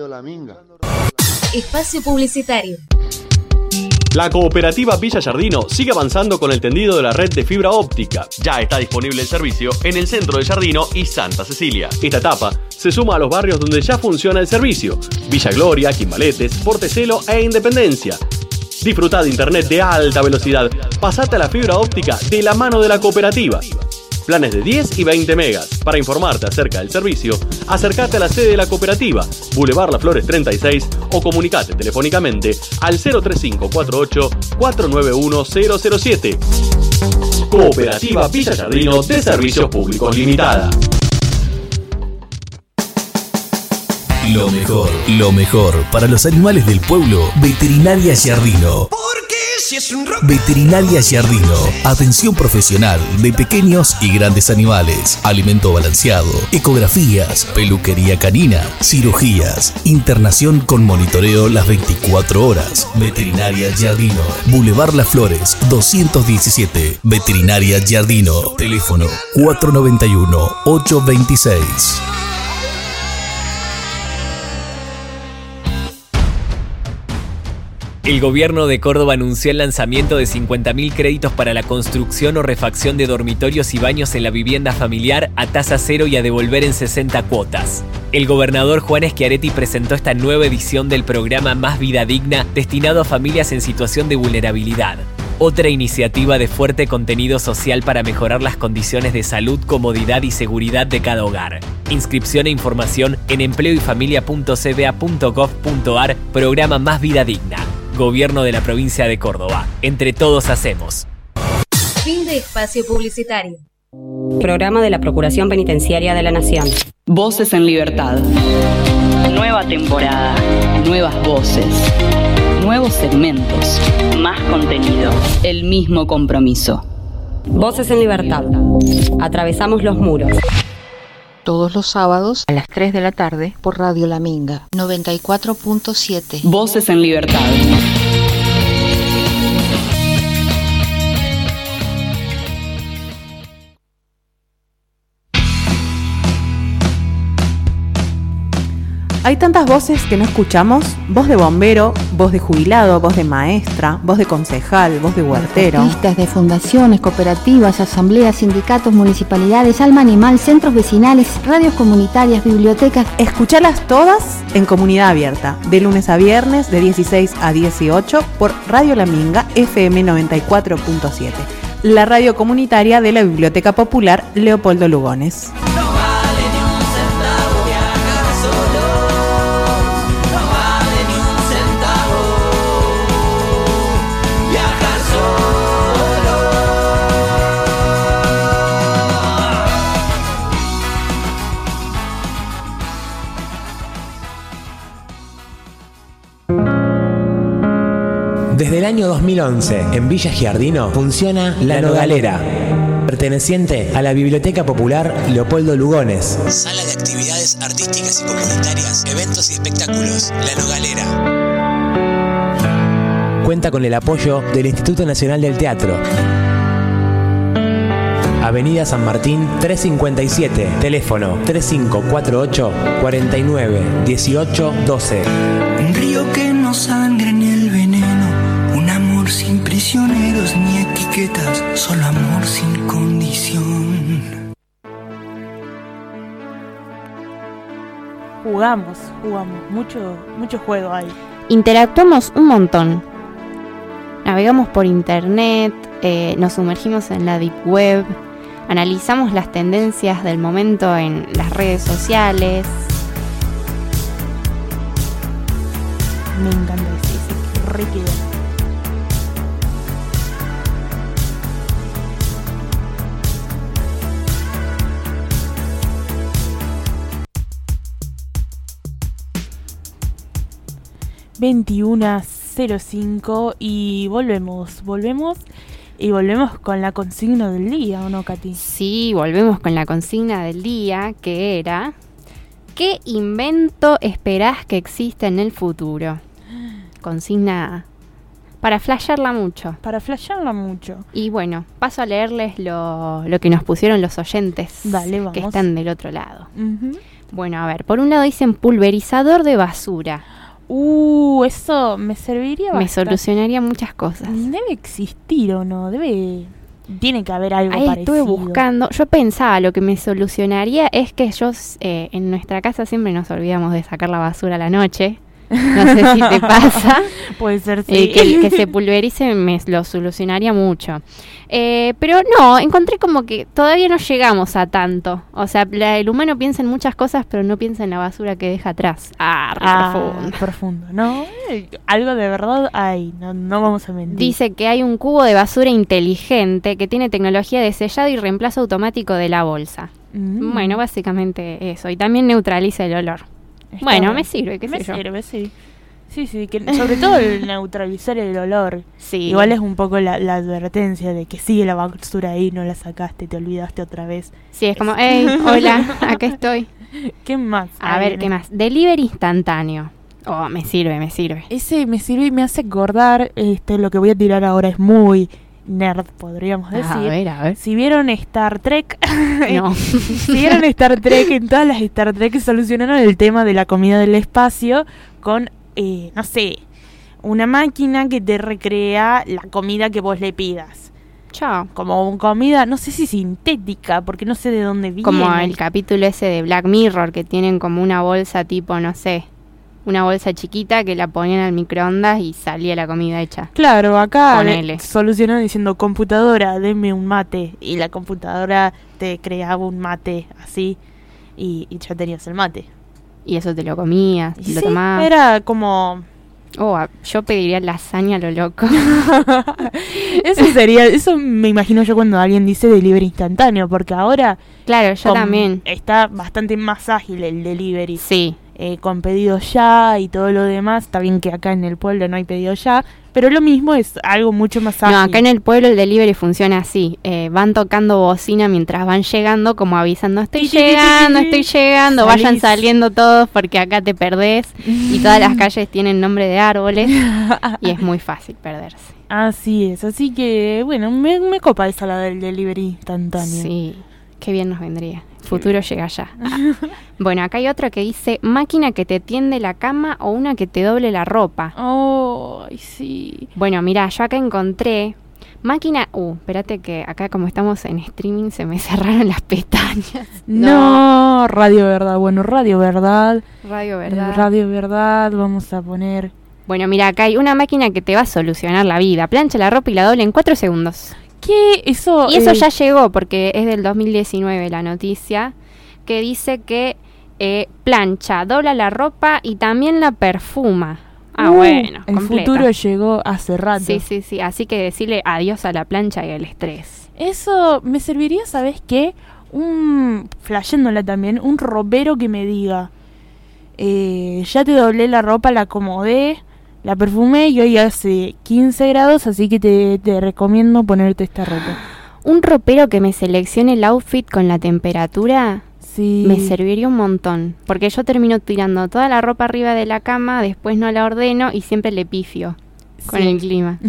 Espacio publicitario.
La cooperativa Villa Giardino sigue avanzando con el tendido de la red de fibra óptica. Ya está disponible el servicio en el centro de Giardino y Santa Cecilia. Esta etapa se suma a los barrios donde ya funciona el servicio: Villa Gloria, Quimbaletes, Portecelo e Independencia. Disfruta de internet de alta velocidad. Pasate a la fibra óptica de la mano de la cooperativa. Planes de diez y veinte megas. Para informarte acerca del servicio, acércate a la sede de la cooperativa, Boulevard Las Flores treinta y seis, o comunicate telefónicamente al cero tres cinco cuatro ocho cuatro nueve uno cero cero siete. Cooperativa Villa Giardino de Servicios Públicos Limitada.
Lo mejor, lo mejor para los animales del pueblo. Veterinaria Giardino. Veterinaria Giardino. Atención profesional de pequeños y grandes animales. Alimento balanceado, ecografías, peluquería canina, cirugías, internación con monitoreo las veinticuatro horas. Veterinaria Giardino. Boulevard Las Flores doscientos diecisiete. Veterinaria Giardino. Teléfono cuatro nueve uno ocho dos seis.
El gobierno de Córdoba anunció el lanzamiento de cincuenta mil créditos para la construcción o refacción de dormitorios y baños en la vivienda familiar a tasa cero y a devolver en sesenta cuotas. El gobernador Juan Schiaretti presentó esta nueva edición del programa Más Vida Digna, destinado a familias en situación de vulnerabilidad. Otra iniciativa de fuerte contenido social para mejorar las condiciones de salud, comodidad y seguridad de cada hogar. Inscripción e información en empleo y familia punto c b a punto gov punto a r. Programa Más Vida Digna. Gobierno de la provincia de Córdoba. Entre todos hacemos.
Fin de espacio publicitario.
Programa de la Procuración Penitenciaria de la Nación.
Voces en Libertad. Nueva temporada. Nuevas voces. Nuevos segmentos. Más contenido. El mismo compromiso.
Voces en Libertad. Atravesamos los muros.
Todos los sábados a las tres de la tarde por Radio La Minga noventa y cuatro punto siete.
Voces en Libertad.
Hay tantas voces que no escuchamos: voz de bombero, voz de jubilado, voz de maestra, voz de concejal, voz de huertero.
Artistas de fundaciones, cooperativas, asambleas, sindicatos, municipalidades, alma animal, centros vecinales, radios comunitarias, bibliotecas.
Escuchalas todas en Comunidad Abierta, de lunes a viernes de dieciséis a dieciocho por Radio La Minga F M noventa y cuatro punto siete, la radio comunitaria de la Biblioteca Popular Leopoldo Lugones.
Desde el año dos mil once, en Villa Giardino, funciona La Nogalera, perteneciente a la Biblioteca Popular Leopoldo Lugones.
Sala de actividades artísticas y comunitarias, eventos y espectáculos. La Nogalera.
Cuenta con el apoyo del Instituto Nacional del Teatro. Avenida San Martín trescientos cincuenta y siete, teléfono tres cinco cuatro ocho cuatro nueve uno ocho uno dos.
Un río que no sangre ni el veneno, un amor sin prisioneros ni etiquetas, solo amor sin condición.
Jugamos, jugamos, mucho, mucho juego hay.
Interactuamos un montón. Navegamos por internet, eh, nos sumergimos en la deep web, analizamos las tendencias del momento en las redes sociales.
Me encanta ese, ese re que... veintiuno cero cinco y volvemos, volvemos y volvemos con la consigna del día, ¿o no, Katy?
Sí, volvemos con la consigna del día, que era: ¿qué invento esperás que exista en el futuro? Consigna para flashearla mucho.
Para flashearla mucho.
Y bueno, paso a leerles lo, lo que nos pusieron los oyentes.
Dale, vamos.
Que están del otro lado.
Uh-huh.
Bueno, a ver, por un lado dicen pulverizador de basura.
Uh, eso me serviría
Me
bastante.
solucionaría muchas cosas.
Debe existir o no, debe... Tiene que haber algo
Ahí
parecido.
estuve buscando. Yo pensaba, lo que me solucionaría es que yo, eh, en nuestra casa siempre nos olvidamos de sacar la basura a la noche. No sé si te pasa.
Puede ser, sí.
Eh, que, que se pulverice me lo solucionaría mucho. Eh, pero no, encontré como que todavía no llegamos a tanto. O sea, la, el humano piensa en muchas cosas, pero no piensa en la basura que deja atrás. Ah, re
Ah,
profundo.
profundo. No, eh, algo de verdad hay, no, no vamos a mentir.
Dice que hay un cubo de basura inteligente que tiene tecnología de sellado y reemplazo automático de la bolsa.
Mm.
Bueno, básicamente eso. Y también neutraliza el olor.
Está
Bueno,
bien.
me sirve, qué
me
sé yo.
sirve, sí. Sí, sí, que sobre todo el neutralizar el olor.
Sí.
Igual es un poco la, la advertencia de que sigue la basura ahí, no la sacaste, te olvidaste otra vez.
Sí, es como, hey, hola, acá estoy.
¿Qué más?
A
hay
ver,
en
¿qué
el-
más? Delivery instantáneo. Oh, me sirve, me sirve.
Ese me sirve y me hace acordar, este, lo que voy a tirar ahora es muy nerd, podríamos decir.
A ver, a ver.
Si vieron Star Trek,
No.
si vieron Star Trek, en todas las Star Trek solucionaron el tema de la comida del espacio con, eh, no sé, una máquina que te recrea la comida que vos le pidas.
Chao.
Como comida, no sé si sintética, porque no sé de dónde viene.
Como el capítulo ese de Black Mirror, que tienen como una bolsa tipo, no sé, una bolsa chiquita que la ponían al microondas y salía la comida hecha.
Claro, acá
Ponele.
le- solucionaron diciendo, computadora, deme un mate. Y la computadora te creaba un mate así y, y ya tenías el mate.
Y eso te lo comías,
Y
te lo
sí,
tomabas.
era como...
Oh, a- yo pediría lasaña a lo loco.
Eso sería, eso me imagino yo cuando alguien dice delivery instantáneo, porque ahora...
Claro, yo
con-
también.
Está bastante más ágil el delivery.
Sí.
Eh, con pedido ya y todo lo demás. Está bien que acá en el pueblo no hay pedido ya, pero lo mismo es algo mucho más ágil.
No, acá en el pueblo el delivery funciona así. Eh, van tocando bocina mientras van llegando, como avisando, estoy
Ti, ti, ti, ti,
llegando,
ti.
estoy llegando.
Salís.
Vayan saliendo todos porque acá te perdés. Y todas las calles tienen nombre de árboles. Y es muy fácil perderse.
Así es, así que bueno, me, me copa esa la del delivery instantáneo.
Sí, qué bien nos vendría. El futuro llega ya. Ah. Bueno, acá hay otra que dice máquina que te tiende la cama o una que te doble la ropa.
Oh, sí.
Bueno, mira, yo acá encontré máquina... Uh, espérate que acá como estamos en streaming se me cerraron las pestañas.
No, Radio Verdad, bueno, Radio Verdad.
Radio
eh,
Verdad.
Radio Verdad, vamos a poner...
Bueno, mira, acá hay una máquina que te va a solucionar la vida. Plancha la ropa y la doble en cuatro segundos.
¿Qué? Eso...
Y eso
eh,
ya llegó porque es del dos mil diecinueve la noticia, que dice que eh, plancha, dobla la ropa y también la perfuma. Ah,
uh,
bueno,
el
completa.
futuro llegó hace rato.
Sí, sí, sí. Así que decirle adiós a la plancha y al estrés.
Eso me serviría, ¿sabes qué? Un... Flasheándola también, un ropero que me diga... Eh, ya te doblé la ropa, la acomodé, la perfumé y hoy hace quince grados, así que te, te recomiendo ponerte esta ropa.
Un ropero que me seleccione el outfit con la temperatura
Sí.
me serviría un montón. Porque yo termino tirando toda la ropa arriba de la cama, después no la ordeno y siempre le pifio con
Sí.
el clima.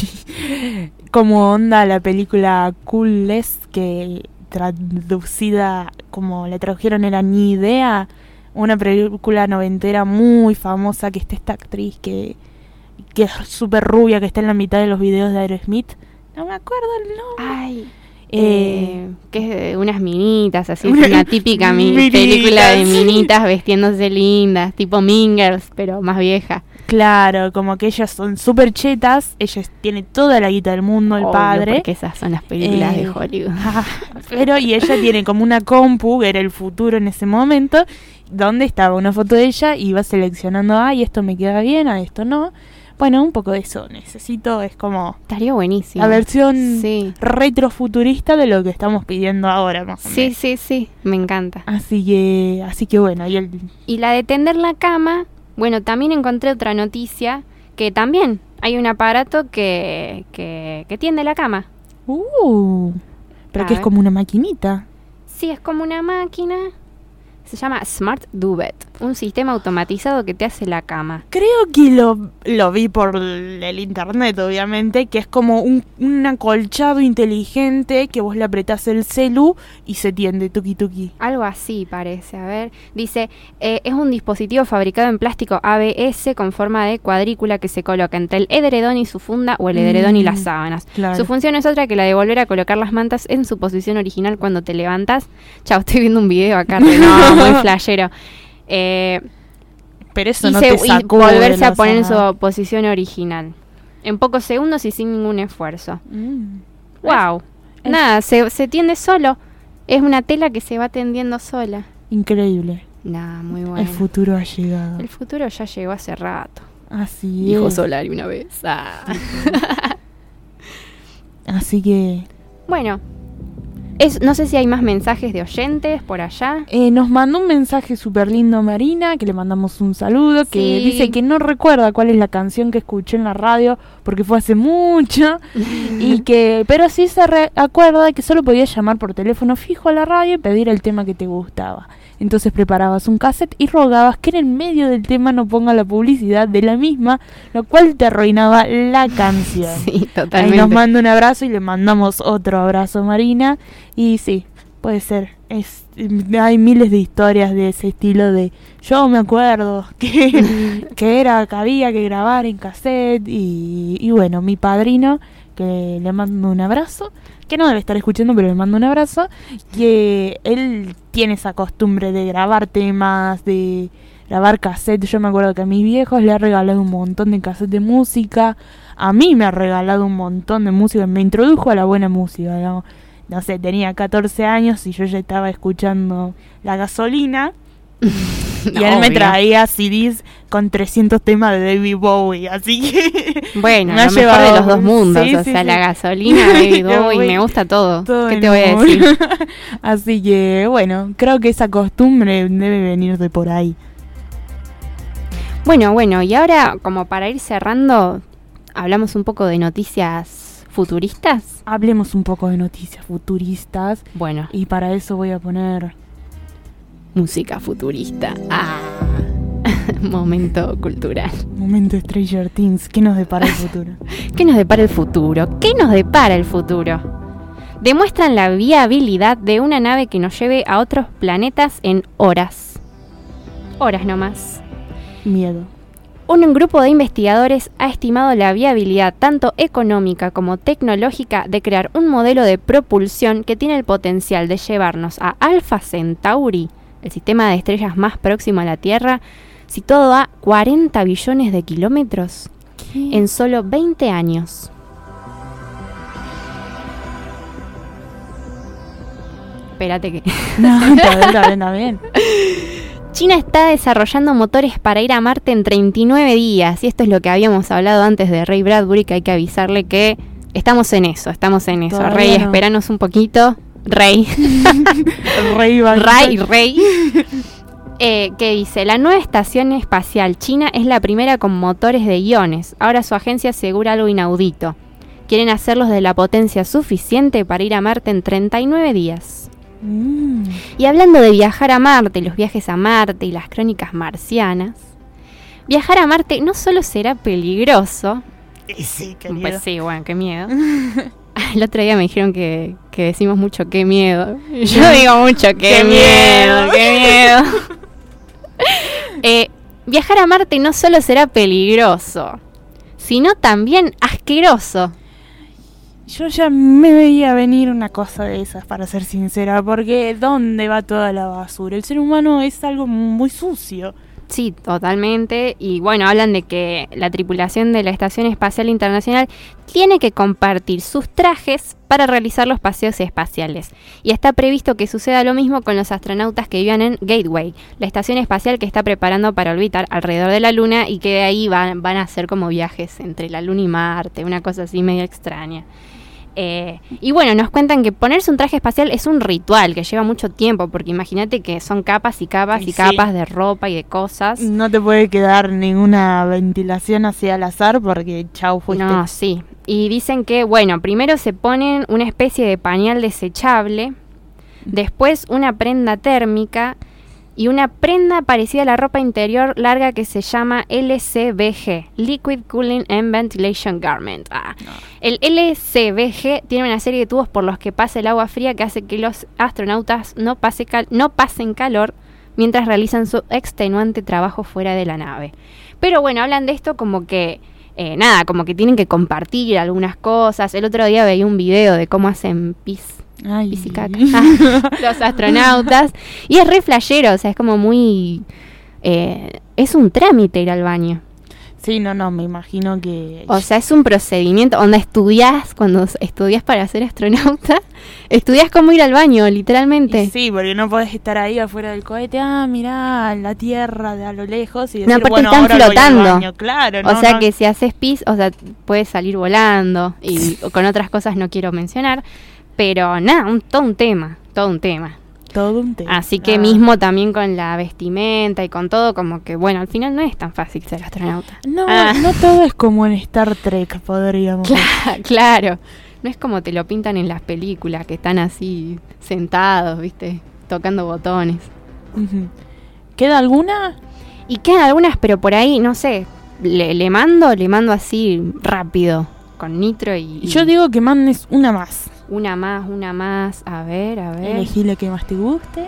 Sí. Como onda la película Coolest, que traducida como la tradujeron era Ni Idea, una película noventera muy famosa que está esta actriz que, que es súper rubia, que está en la mitad de los videos de Aerosmith. No me acuerdo el nombre.
Ay,
Eh,
eh, que es de unas minitas, así,
Una-
una típica mi-
minitas,
película de
sí.
minitas vestiéndose lindas, tipo Mean Girls, pero más vieja.
Claro, como que ellas son súper chetas, ellas tienen toda la guita del mundo, el
Obvio,
padre.
porque esas son las películas
Eh,
de Hollywood.
Pero, y ella tiene como una compu, que era el futuro en ese momento, donde estaba una foto de ella y iba seleccionando, ay, esto me queda bien, a esto no. Bueno, un poco de eso necesito, es como
Estaría buenísimo.
la versión
Sí.
retrofuturista de lo que estamos pidiendo ahora, más o
Sí,
menos.
sí, sí, me encanta.
Así que, así que bueno, y el...
Y la de tender la cama, Bueno, también encontré otra noticia que también hay un aparato que, que, que tiende la cama.
Uh, pero
A
que es
ver.
como una maquinita.
Sí, es como una máquina. Se llama Smart Duvet, un sistema automatizado que te hace la cama.
Creo que lo, lo vi por el internet, obviamente, que es como un, un acolchado inteligente que vos le apretás el celu y se tiende tuki tuki.
Algo así parece, a ver. Dice, eh, es un dispositivo fabricado en plástico A B S con forma de cuadrícula que se coloca entre el edredón y su funda o el edredón y las
Mm,
sábanas.
claro.
Su función es otra que la de volver a colocar las mantas en su posición original cuando te levantas. Chao, estoy viendo un video acá, de- no, muy flashero. Eh,
Pero eso
y,
no
se-
te
y
sacó
volverse
de
a
los
poner en
zapatos.
su posición original. En pocos segundos y sin ningún esfuerzo.
Mm.
Wow.
Es-
Nada, se, se tiende solo. Es una tela que se va tendiendo sola.
Increíble.
Nah, muy bueno.
El futuro ha llegado.
El futuro ya llegó hace rato.
Así
Dijo
es.
Solari una vez. Ah.
Así que
Bueno, es, no sé si hay más mensajes de oyentes por allá.
eh, nos mandó un mensaje súper lindo Marina, que le mandamos un saludo, que
Sí.
dice que no recuerda cuál es la canción que escuché en la radio porque fue hace mucho y que pero sí se re- acuerda que solo podías llamar por teléfono fijo a la radio y pedir el tema que te gustaba. Entonces preparabas un cassette y rogabas que en el medio del tema no ponga la publicidad de la misma, lo cual te arruinaba la canción.
Sí,
Ahí
totalmente.
nos manda un abrazo y le mandamos otro abrazo Marina. Y sí, puede ser. Es, hay miles de historias de ese estilo de yo me acuerdo que, que era que había que grabar en cassette y, y bueno, mi padrino, que le mando un abrazo, que no debe estar escuchando pero le mando un abrazo, que él tiene esa costumbre de grabar temas, de grabar cassette. Yo me acuerdo que a mis viejos le ha regalado un montón de cassettes de música, a mí me ha regalado un montón de música, me introdujo a la buena música, ¿no? No sé, tenía catorce años y yo ya estaba escuchando La Gasolina. Y él me
Obvio.
traía C Ds con trescientos temas de David Bowie, así que...
Bueno,
me ha
lo mejor
llevado-
de los dos mundos.
Sí,
o
sí,
sea,
sí.
la gasolina, David
Yo
Bowie,
voy-
me gusta todo.
todo
¿Qué
en
te voy a
amor.
decir?
Así que, bueno, creo que esa costumbre debe venir de por ahí.
Bueno, bueno, y ahora, como para ir cerrando, hablamos un poco de noticias futuristas.
Hablemos un poco de noticias futuristas.
Bueno.
Y para eso voy a poner...
Música futurista. Ah. Momento cultural.
Momento Stranger Things. ¿Qué nos depara el futuro?
¿Qué nos depara el futuro? ¿Qué nos depara el futuro? Demuestran la viabilidad de una nave que nos lleve a otros planetas en horas. Horas nomás.
Miedo.
Un grupo de investigadores ha estimado la viabilidad tanto económica como tecnológica de crear un modelo de propulsión que tiene el potencial de llevarnos a Alpha Centauri, el sistema de estrellas más próximo a la Tierra, situado a cuarenta billones de kilómetros,
¿Qué?
en solo veinte años. Espérate que...
No, está bien, está bien, está bien.
China está desarrollando motores para ir a Marte en treinta y nueve días. Y esto es lo que habíamos hablado antes de Ray Bradbury, que hay que avisarle que estamos en eso, estamos en eso.
Todavía
Rey,
no.
esperanos un poquito. Rey.
Rey, va-
Ray, Rey. Eh, que dice, la nueva estación espacial china es la primera con motores de iones. Ahora su agencia asegura algo inaudito. Quieren hacerlos de la potencia suficiente para ir a Marte en treinta y nueve días.
Mm.
Y hablando de viajar a Marte, los viajes a Marte y las crónicas marcianas, viajar a Marte no solo será peligroso.
Y sí, querido.
Pues sí, bueno, qué miedo. El otro día me dijeron que, que decimos mucho qué miedo. Yo digo mucho qué,
Qué
miedo,
miedo.
qué miedo. eh, viajar a Marte no solo será peligroso, sino también asqueroso.
Yo ya me veía venir una cosa de esas, para ser sincera, porque ¿dónde va toda la basura? El ser humano es algo muy sucio.
Sí, totalmente. Y bueno, hablan de que la tripulación de la Estación Espacial Internacional tiene que compartir sus trajes para realizar los paseos espaciales. Y está previsto que suceda lo mismo con los astronautas que vivan en Gateway, la estación espacial que está preparando para orbitar alrededor de la Luna y que de ahí van, van a hacer como viajes entre la Luna y Marte, una cosa así medio extraña. Eh, y bueno, nos cuentan que ponerse un traje espacial es un ritual que lleva mucho tiempo, porque imagínate que son capas y capas
Sí,
y capas de ropa y de cosas.
No te puede quedar ninguna ventilación así al azar porque chau fuiste.
No, sí. Y dicen que, bueno, primero se ponen una especie de pañal desechable, después una prenda térmica y una prenda parecida a la ropa interior larga que se llama L C V G, Liquid Cooling and Ventilation Garment. Ah. No. El L C V G tiene una serie de tubos por los que pasa el agua fría que hace que los astronautas no, pase cal- no pasen calor mientras realizan su extenuante trabajo fuera de la nave. Pero bueno, hablan de esto como que, eh, nada, como que tienen que compartir algunas cosas. El otro día veía un video de cómo hacen pis.
Ay.
Pis y caca. Los astronautas. Y es re flashero, o sea, es como muy... Eh, es un trámite ir al baño.
Sí, no, no, me imagino que...
O sea, es un procedimiento, donde estudias, cuando estudias para ser astronauta, estudias cómo ir al baño, literalmente.
Y sí, porque no podés estar ahí afuera del cohete, ah, mirá, la Tierra de a lo lejos y decir,
no, aparte
bueno,
están
ahora voy al
flotando.
baño. Claro, no,
o sea
no.
que si haces pis, o sea, puedes salir volando, y con otras cosas no quiero mencionar, pero nada, un, todo un tema, todo un tema.
Todo un tema.
Así que
ah.
mismo también con la vestimenta y con todo, como que bueno, al final no es tan fácil ser astronauta.
No,
ah.
no todo es como en Star Trek, podríamos
decir. Claro, claro. No es como te lo pintan en las películas, que están así sentados, ¿viste? Tocando botones.
Uh-huh. ¿Queda alguna?
Y quedan algunas, pero por ahí, no sé, le, le mando, le mando así rápido, con nitro y...
Yo digo que mandes una más.
Una más, una más, a ver, a ver.
Elegí la que más te guste.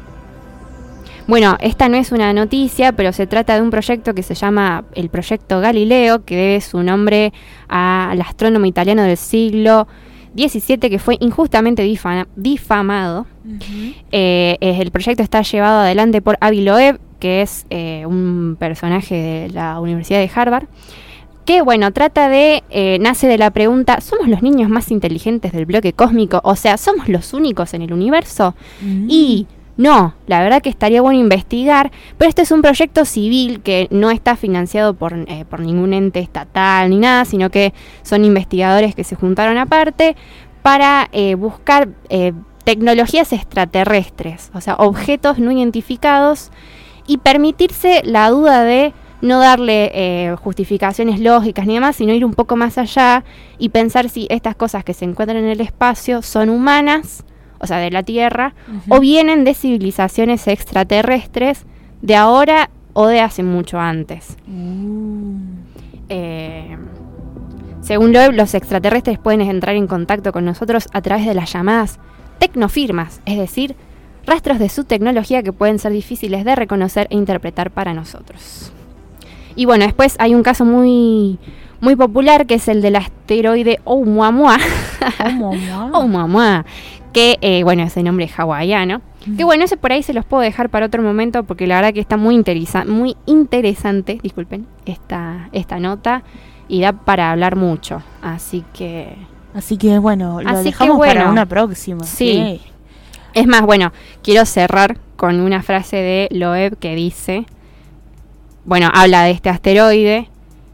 Bueno, esta no es una noticia, pero se trata de un proyecto que se llama el Proyecto Galileo, que debe su nombre a- al astrónomo italiano del siglo diecisiete, que fue injustamente difa- difamado. Uh-huh. Eh, eh, el proyecto está llevado adelante por Avi Loeb, que es eh, un personaje de la Universidad de Harvard, que bueno, trata de, eh, nace de la pregunta, ¿somos los niños más inteligentes del bloque cósmico? O sea, ¿somos los únicos en el universo? Mm. Y no, la verdad que estaría bueno investigar, pero este es un proyecto civil que no está financiado por, eh, por ningún ente estatal ni nada, sino que son investigadores que se juntaron aparte para eh, buscar eh, tecnologías extraterrestres, o sea, objetos no identificados, y permitirse la duda de no darle eh, justificaciones lógicas ni demás, sino ir un poco más allá y pensar si estas cosas que se encuentran en el espacio son humanas, o sea, de la Tierra, uh-huh. o vienen de civilizaciones extraterrestres de ahora o de hace mucho antes. Uh. Eh, según Loeb, los extraterrestres pueden entrar en contacto con nosotros a través de las llamadas tecnofirmas, es decir, rastros de su tecnología que pueden ser difíciles de reconocer e interpretar para nosotros. Y bueno, después hay un caso muy muy popular que es el del asteroide Oumuamua. Oumuamua, que eh, bueno, es el nombre hawaiano. Mm. Que bueno, ese por ahí se los puedo dejar para otro momento porque la verdad que está muy interesa- muy interesante, disculpen, esta esta nota y da para hablar mucho. Así que
así que bueno, lo
así
dejamos
que, bueno,
para una próxima.
Sí. sí. Es más, bueno, quiero cerrar con una frase de Loeb que dice, bueno, habla de este asteroide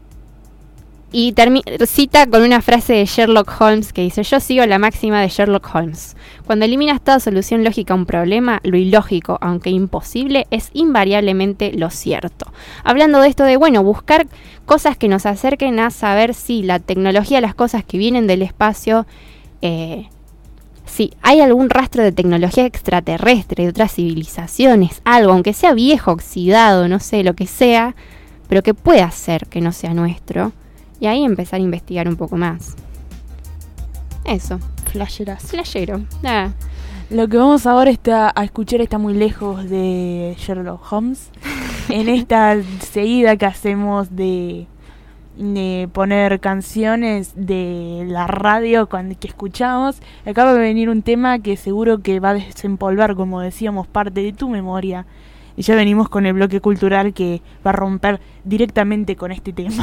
y termi- cita con una frase de Sherlock Holmes que dice, yo sigo la máxima de Sherlock Holmes. Cuando eliminas toda solución lógica a un problema, lo ilógico, aunque imposible, es invariablemente lo cierto. Hablando de esto de, bueno, buscar cosas que nos acerquen a saber si la tecnología, las cosas que vienen del espacio, eh, si hay algún rastro de tecnología extraterrestre, de otras civilizaciones, algo, aunque sea viejo, oxidado, no sé, lo que sea, pero que pueda ser que no sea nuestro. Y ahí empezar a investigar un poco más. Eso.
Flasheras.
Flashero. Ah.
Lo que vamos ahora está a escuchar está muy lejos de Sherlock Holmes. En esta seguida que hacemos de, de poner canciones de la radio cuando, que escuchamos, acaba de venir un tema que seguro que va a desempolvar, como decíamos, parte de tu memoria. Y ya venimos con el bloque cultural que va a romper directamente con este tema.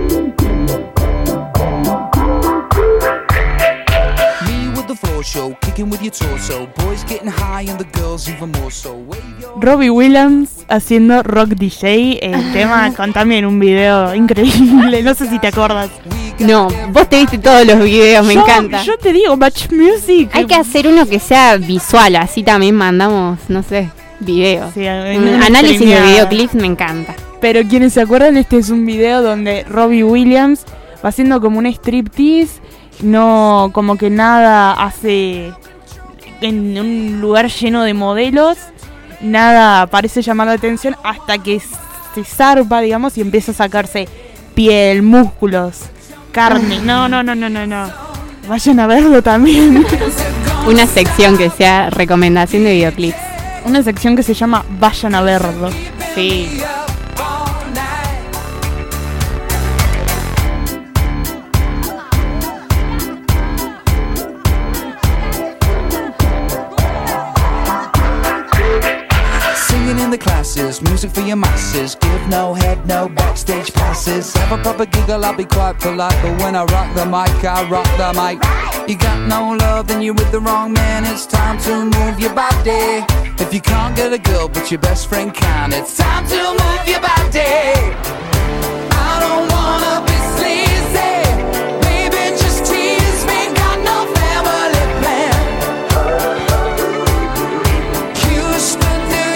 Me with the floor show, kick
working with your torso. Boys getting high and the girls even more so.
Robbie Williams haciendo Rock D J, el tema con también un video increíble, no sé si te acuerdas.
No, vos te viste todos los videos, me
yo,
encanta.
Yo te digo, Match Music.
Hay que hacer uno que sea visual, así también mandamos, no sé, videos.
Sí,
un análisis de videoclips me encanta.
Pero quienes se acuerdan, este es un video donde Robbie Williams va haciendo como un striptease, no, como que nada hace en un lugar lleno de modelos, nada parece llamar la atención hasta que se zarpa, digamos, y empieza a sacarse piel, músculos, carne. No, no, no, no, no, no. Vayan a verlo también.
Una sección que sea recomendación de videoclips.
Una sección que se llama Vayan a verlo.
Sí.
In the classes, music for your masses. Give no head, no backstage passes. Have a proper giggle, I'll be quite polite. But when I rock the mic, I rock the mic. You got no love, then you're with the wrong man. It's time to move your body. If you can't get a girl, but your best friend can, it's time to move your body. I don't wanna be sleazy. Baby, just tease me. Got no family plan. Houston,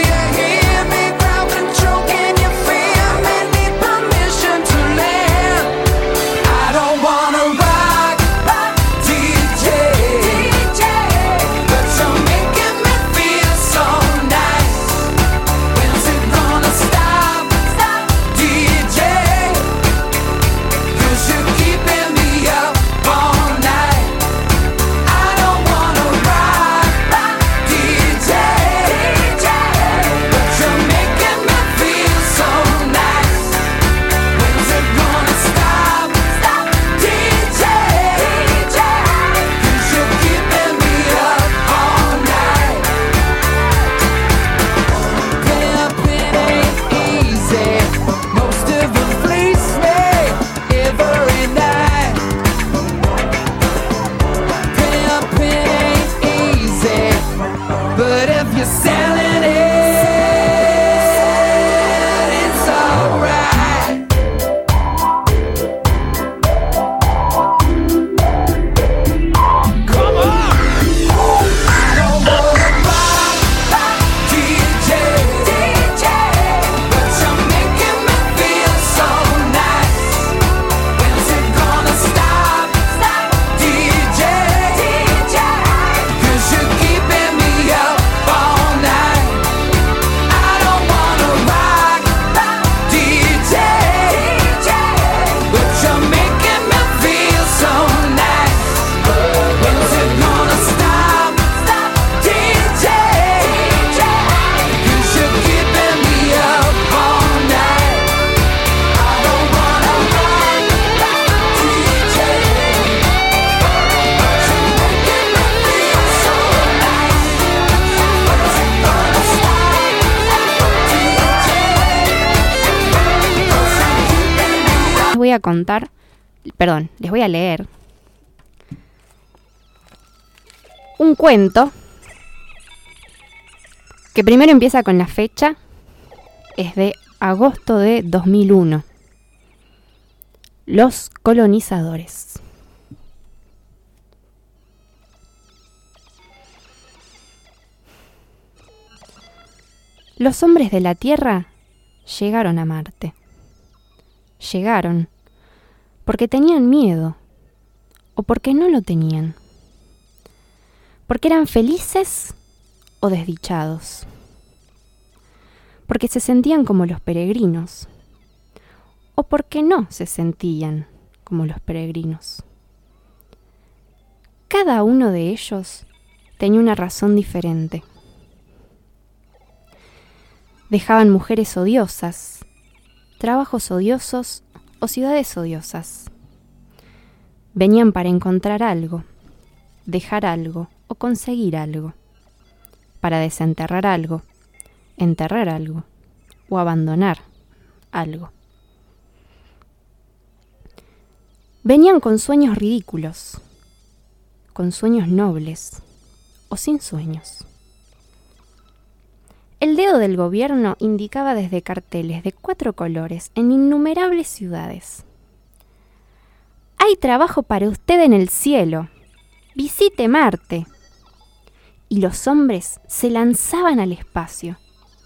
voy a contar, perdón, les voy a leer un cuento que primero empieza con la fecha, es de agosto de dos mil uno. Los colonizadores. Los hombres de la Tierra llegaron a Marte. Llegaron porque tenían miedo o porque no lo tenían. Porque eran felices o desdichados. Porque se sentían como los peregrinos o porque no se sentían como los peregrinos. Cada uno de ellos tenía una razón diferente. Dejaban mujeres odiosas, trabajos odiosos o ciudades odiosas. Venían para encontrar algo, dejar algo o conseguir algo, para desenterrar algo, enterrar algo o abandonar algo. Venían con sueños ridículos, con sueños nobles o sin sueños. El dedo del gobierno indicaba desde carteles de cuatro colores en innumerables ciudades: hay trabajo para usted en el cielo, visite Marte. Y los hombres se lanzaban al espacio.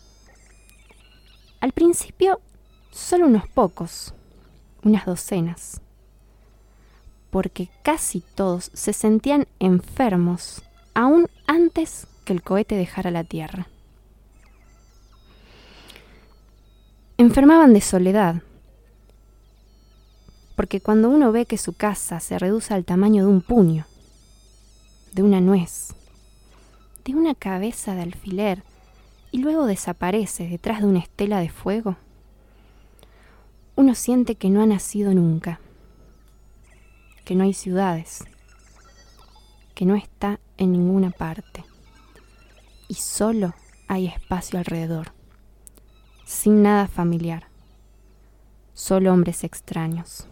Al principio, solo unos pocos, unas docenas, porque casi todos se sentían enfermos aún antes que el cohete dejara la Tierra. Enfermaban de soledad, porque cuando uno ve que su casa se reduce al tamaño de un puño, de una nuez, de una cabeza de alfiler, y luego desaparece detrás de una estela de fuego, uno siente que no ha nacido nunca, que no hay ciudades, que no está en ninguna parte, y solo hay espacio alrededor, sin nada familiar, solo hombres extraños.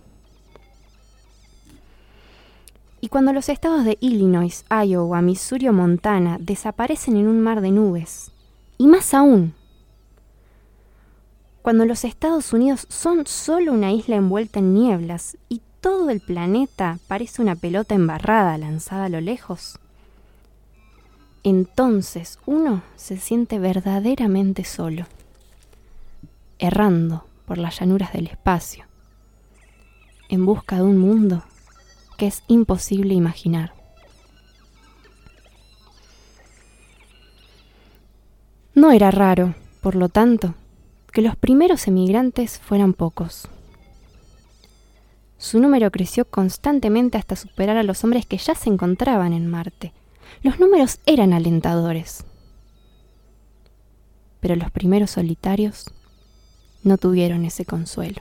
Y cuando los estados de Illinois, Iowa, Missouri o Montana desaparecen en un mar de nubes, y más aún, cuando los Estados Unidos son solo una isla envuelta en nieblas y todo el planeta parece una pelota embarrada lanzada a lo lejos, entonces uno se siente verdaderamente solo, errando por las llanuras del espacio, en busca de un mundo que es imposible imaginar. No era raro, por lo tanto, que los primeros emigrantes fueran pocos. Su número creció constantemente hasta superar a los hombres que ya se encontraban en Marte. Los números eran alentadores. Pero los primeros solitarios no tuvieron ese consuelo.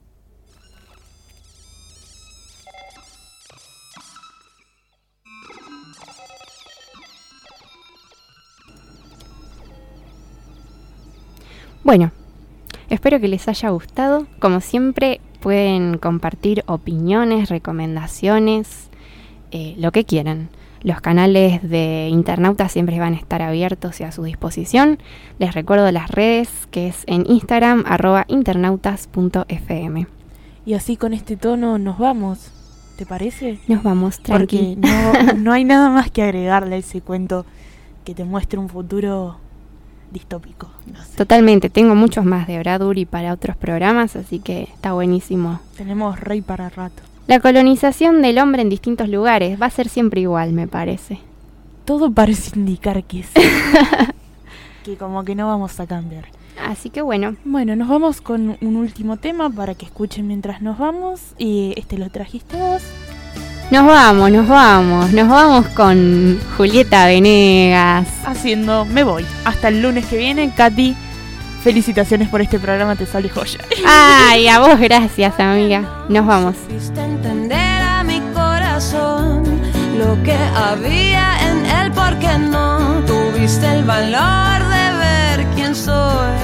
Bueno, espero que les haya gustado. Como siempre, pueden compartir opiniones, recomendaciones, eh, lo que quieran. Los canales de Internautas siempre van a estar abiertos y a su disposición. Les recuerdo las redes, que es en Instagram, arroba internautas punto f m.
Y así con este tono nos vamos, ¿te parece?
Nos vamos, tranqui.
Porque no, no hay nada más que agregarle a ese cuento que te muestre un futuro distópico. No sé.
Totalmente, tengo muchos más de Bradbury para otros programas, así que está buenísimo.
Tenemos rey para rato.
La colonización del hombre en distintos lugares va a ser siempre igual, me parece.
Todo parece indicar que sí. Que como que no vamos a cambiar.
Así que bueno.
Bueno, nos vamos con un último tema para que escuchen mientras nos vamos. Y este lo trajiste vos.
Nos vamos, nos vamos, nos vamos con Julieta Venegas.
Haciendo Me Voy. Hasta el lunes que viene, Katy. Felicitaciones por este programa, te sale joya.
Ay, a vos gracias, amiga. Nos vamos.
Hiciste entender a mi corazón lo que había en él, porque no tuviste el valor de ver quién soy.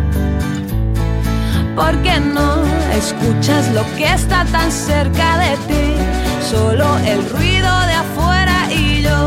Porque no escuchas lo que está tan cerca de ti, solo el ruido de afuera.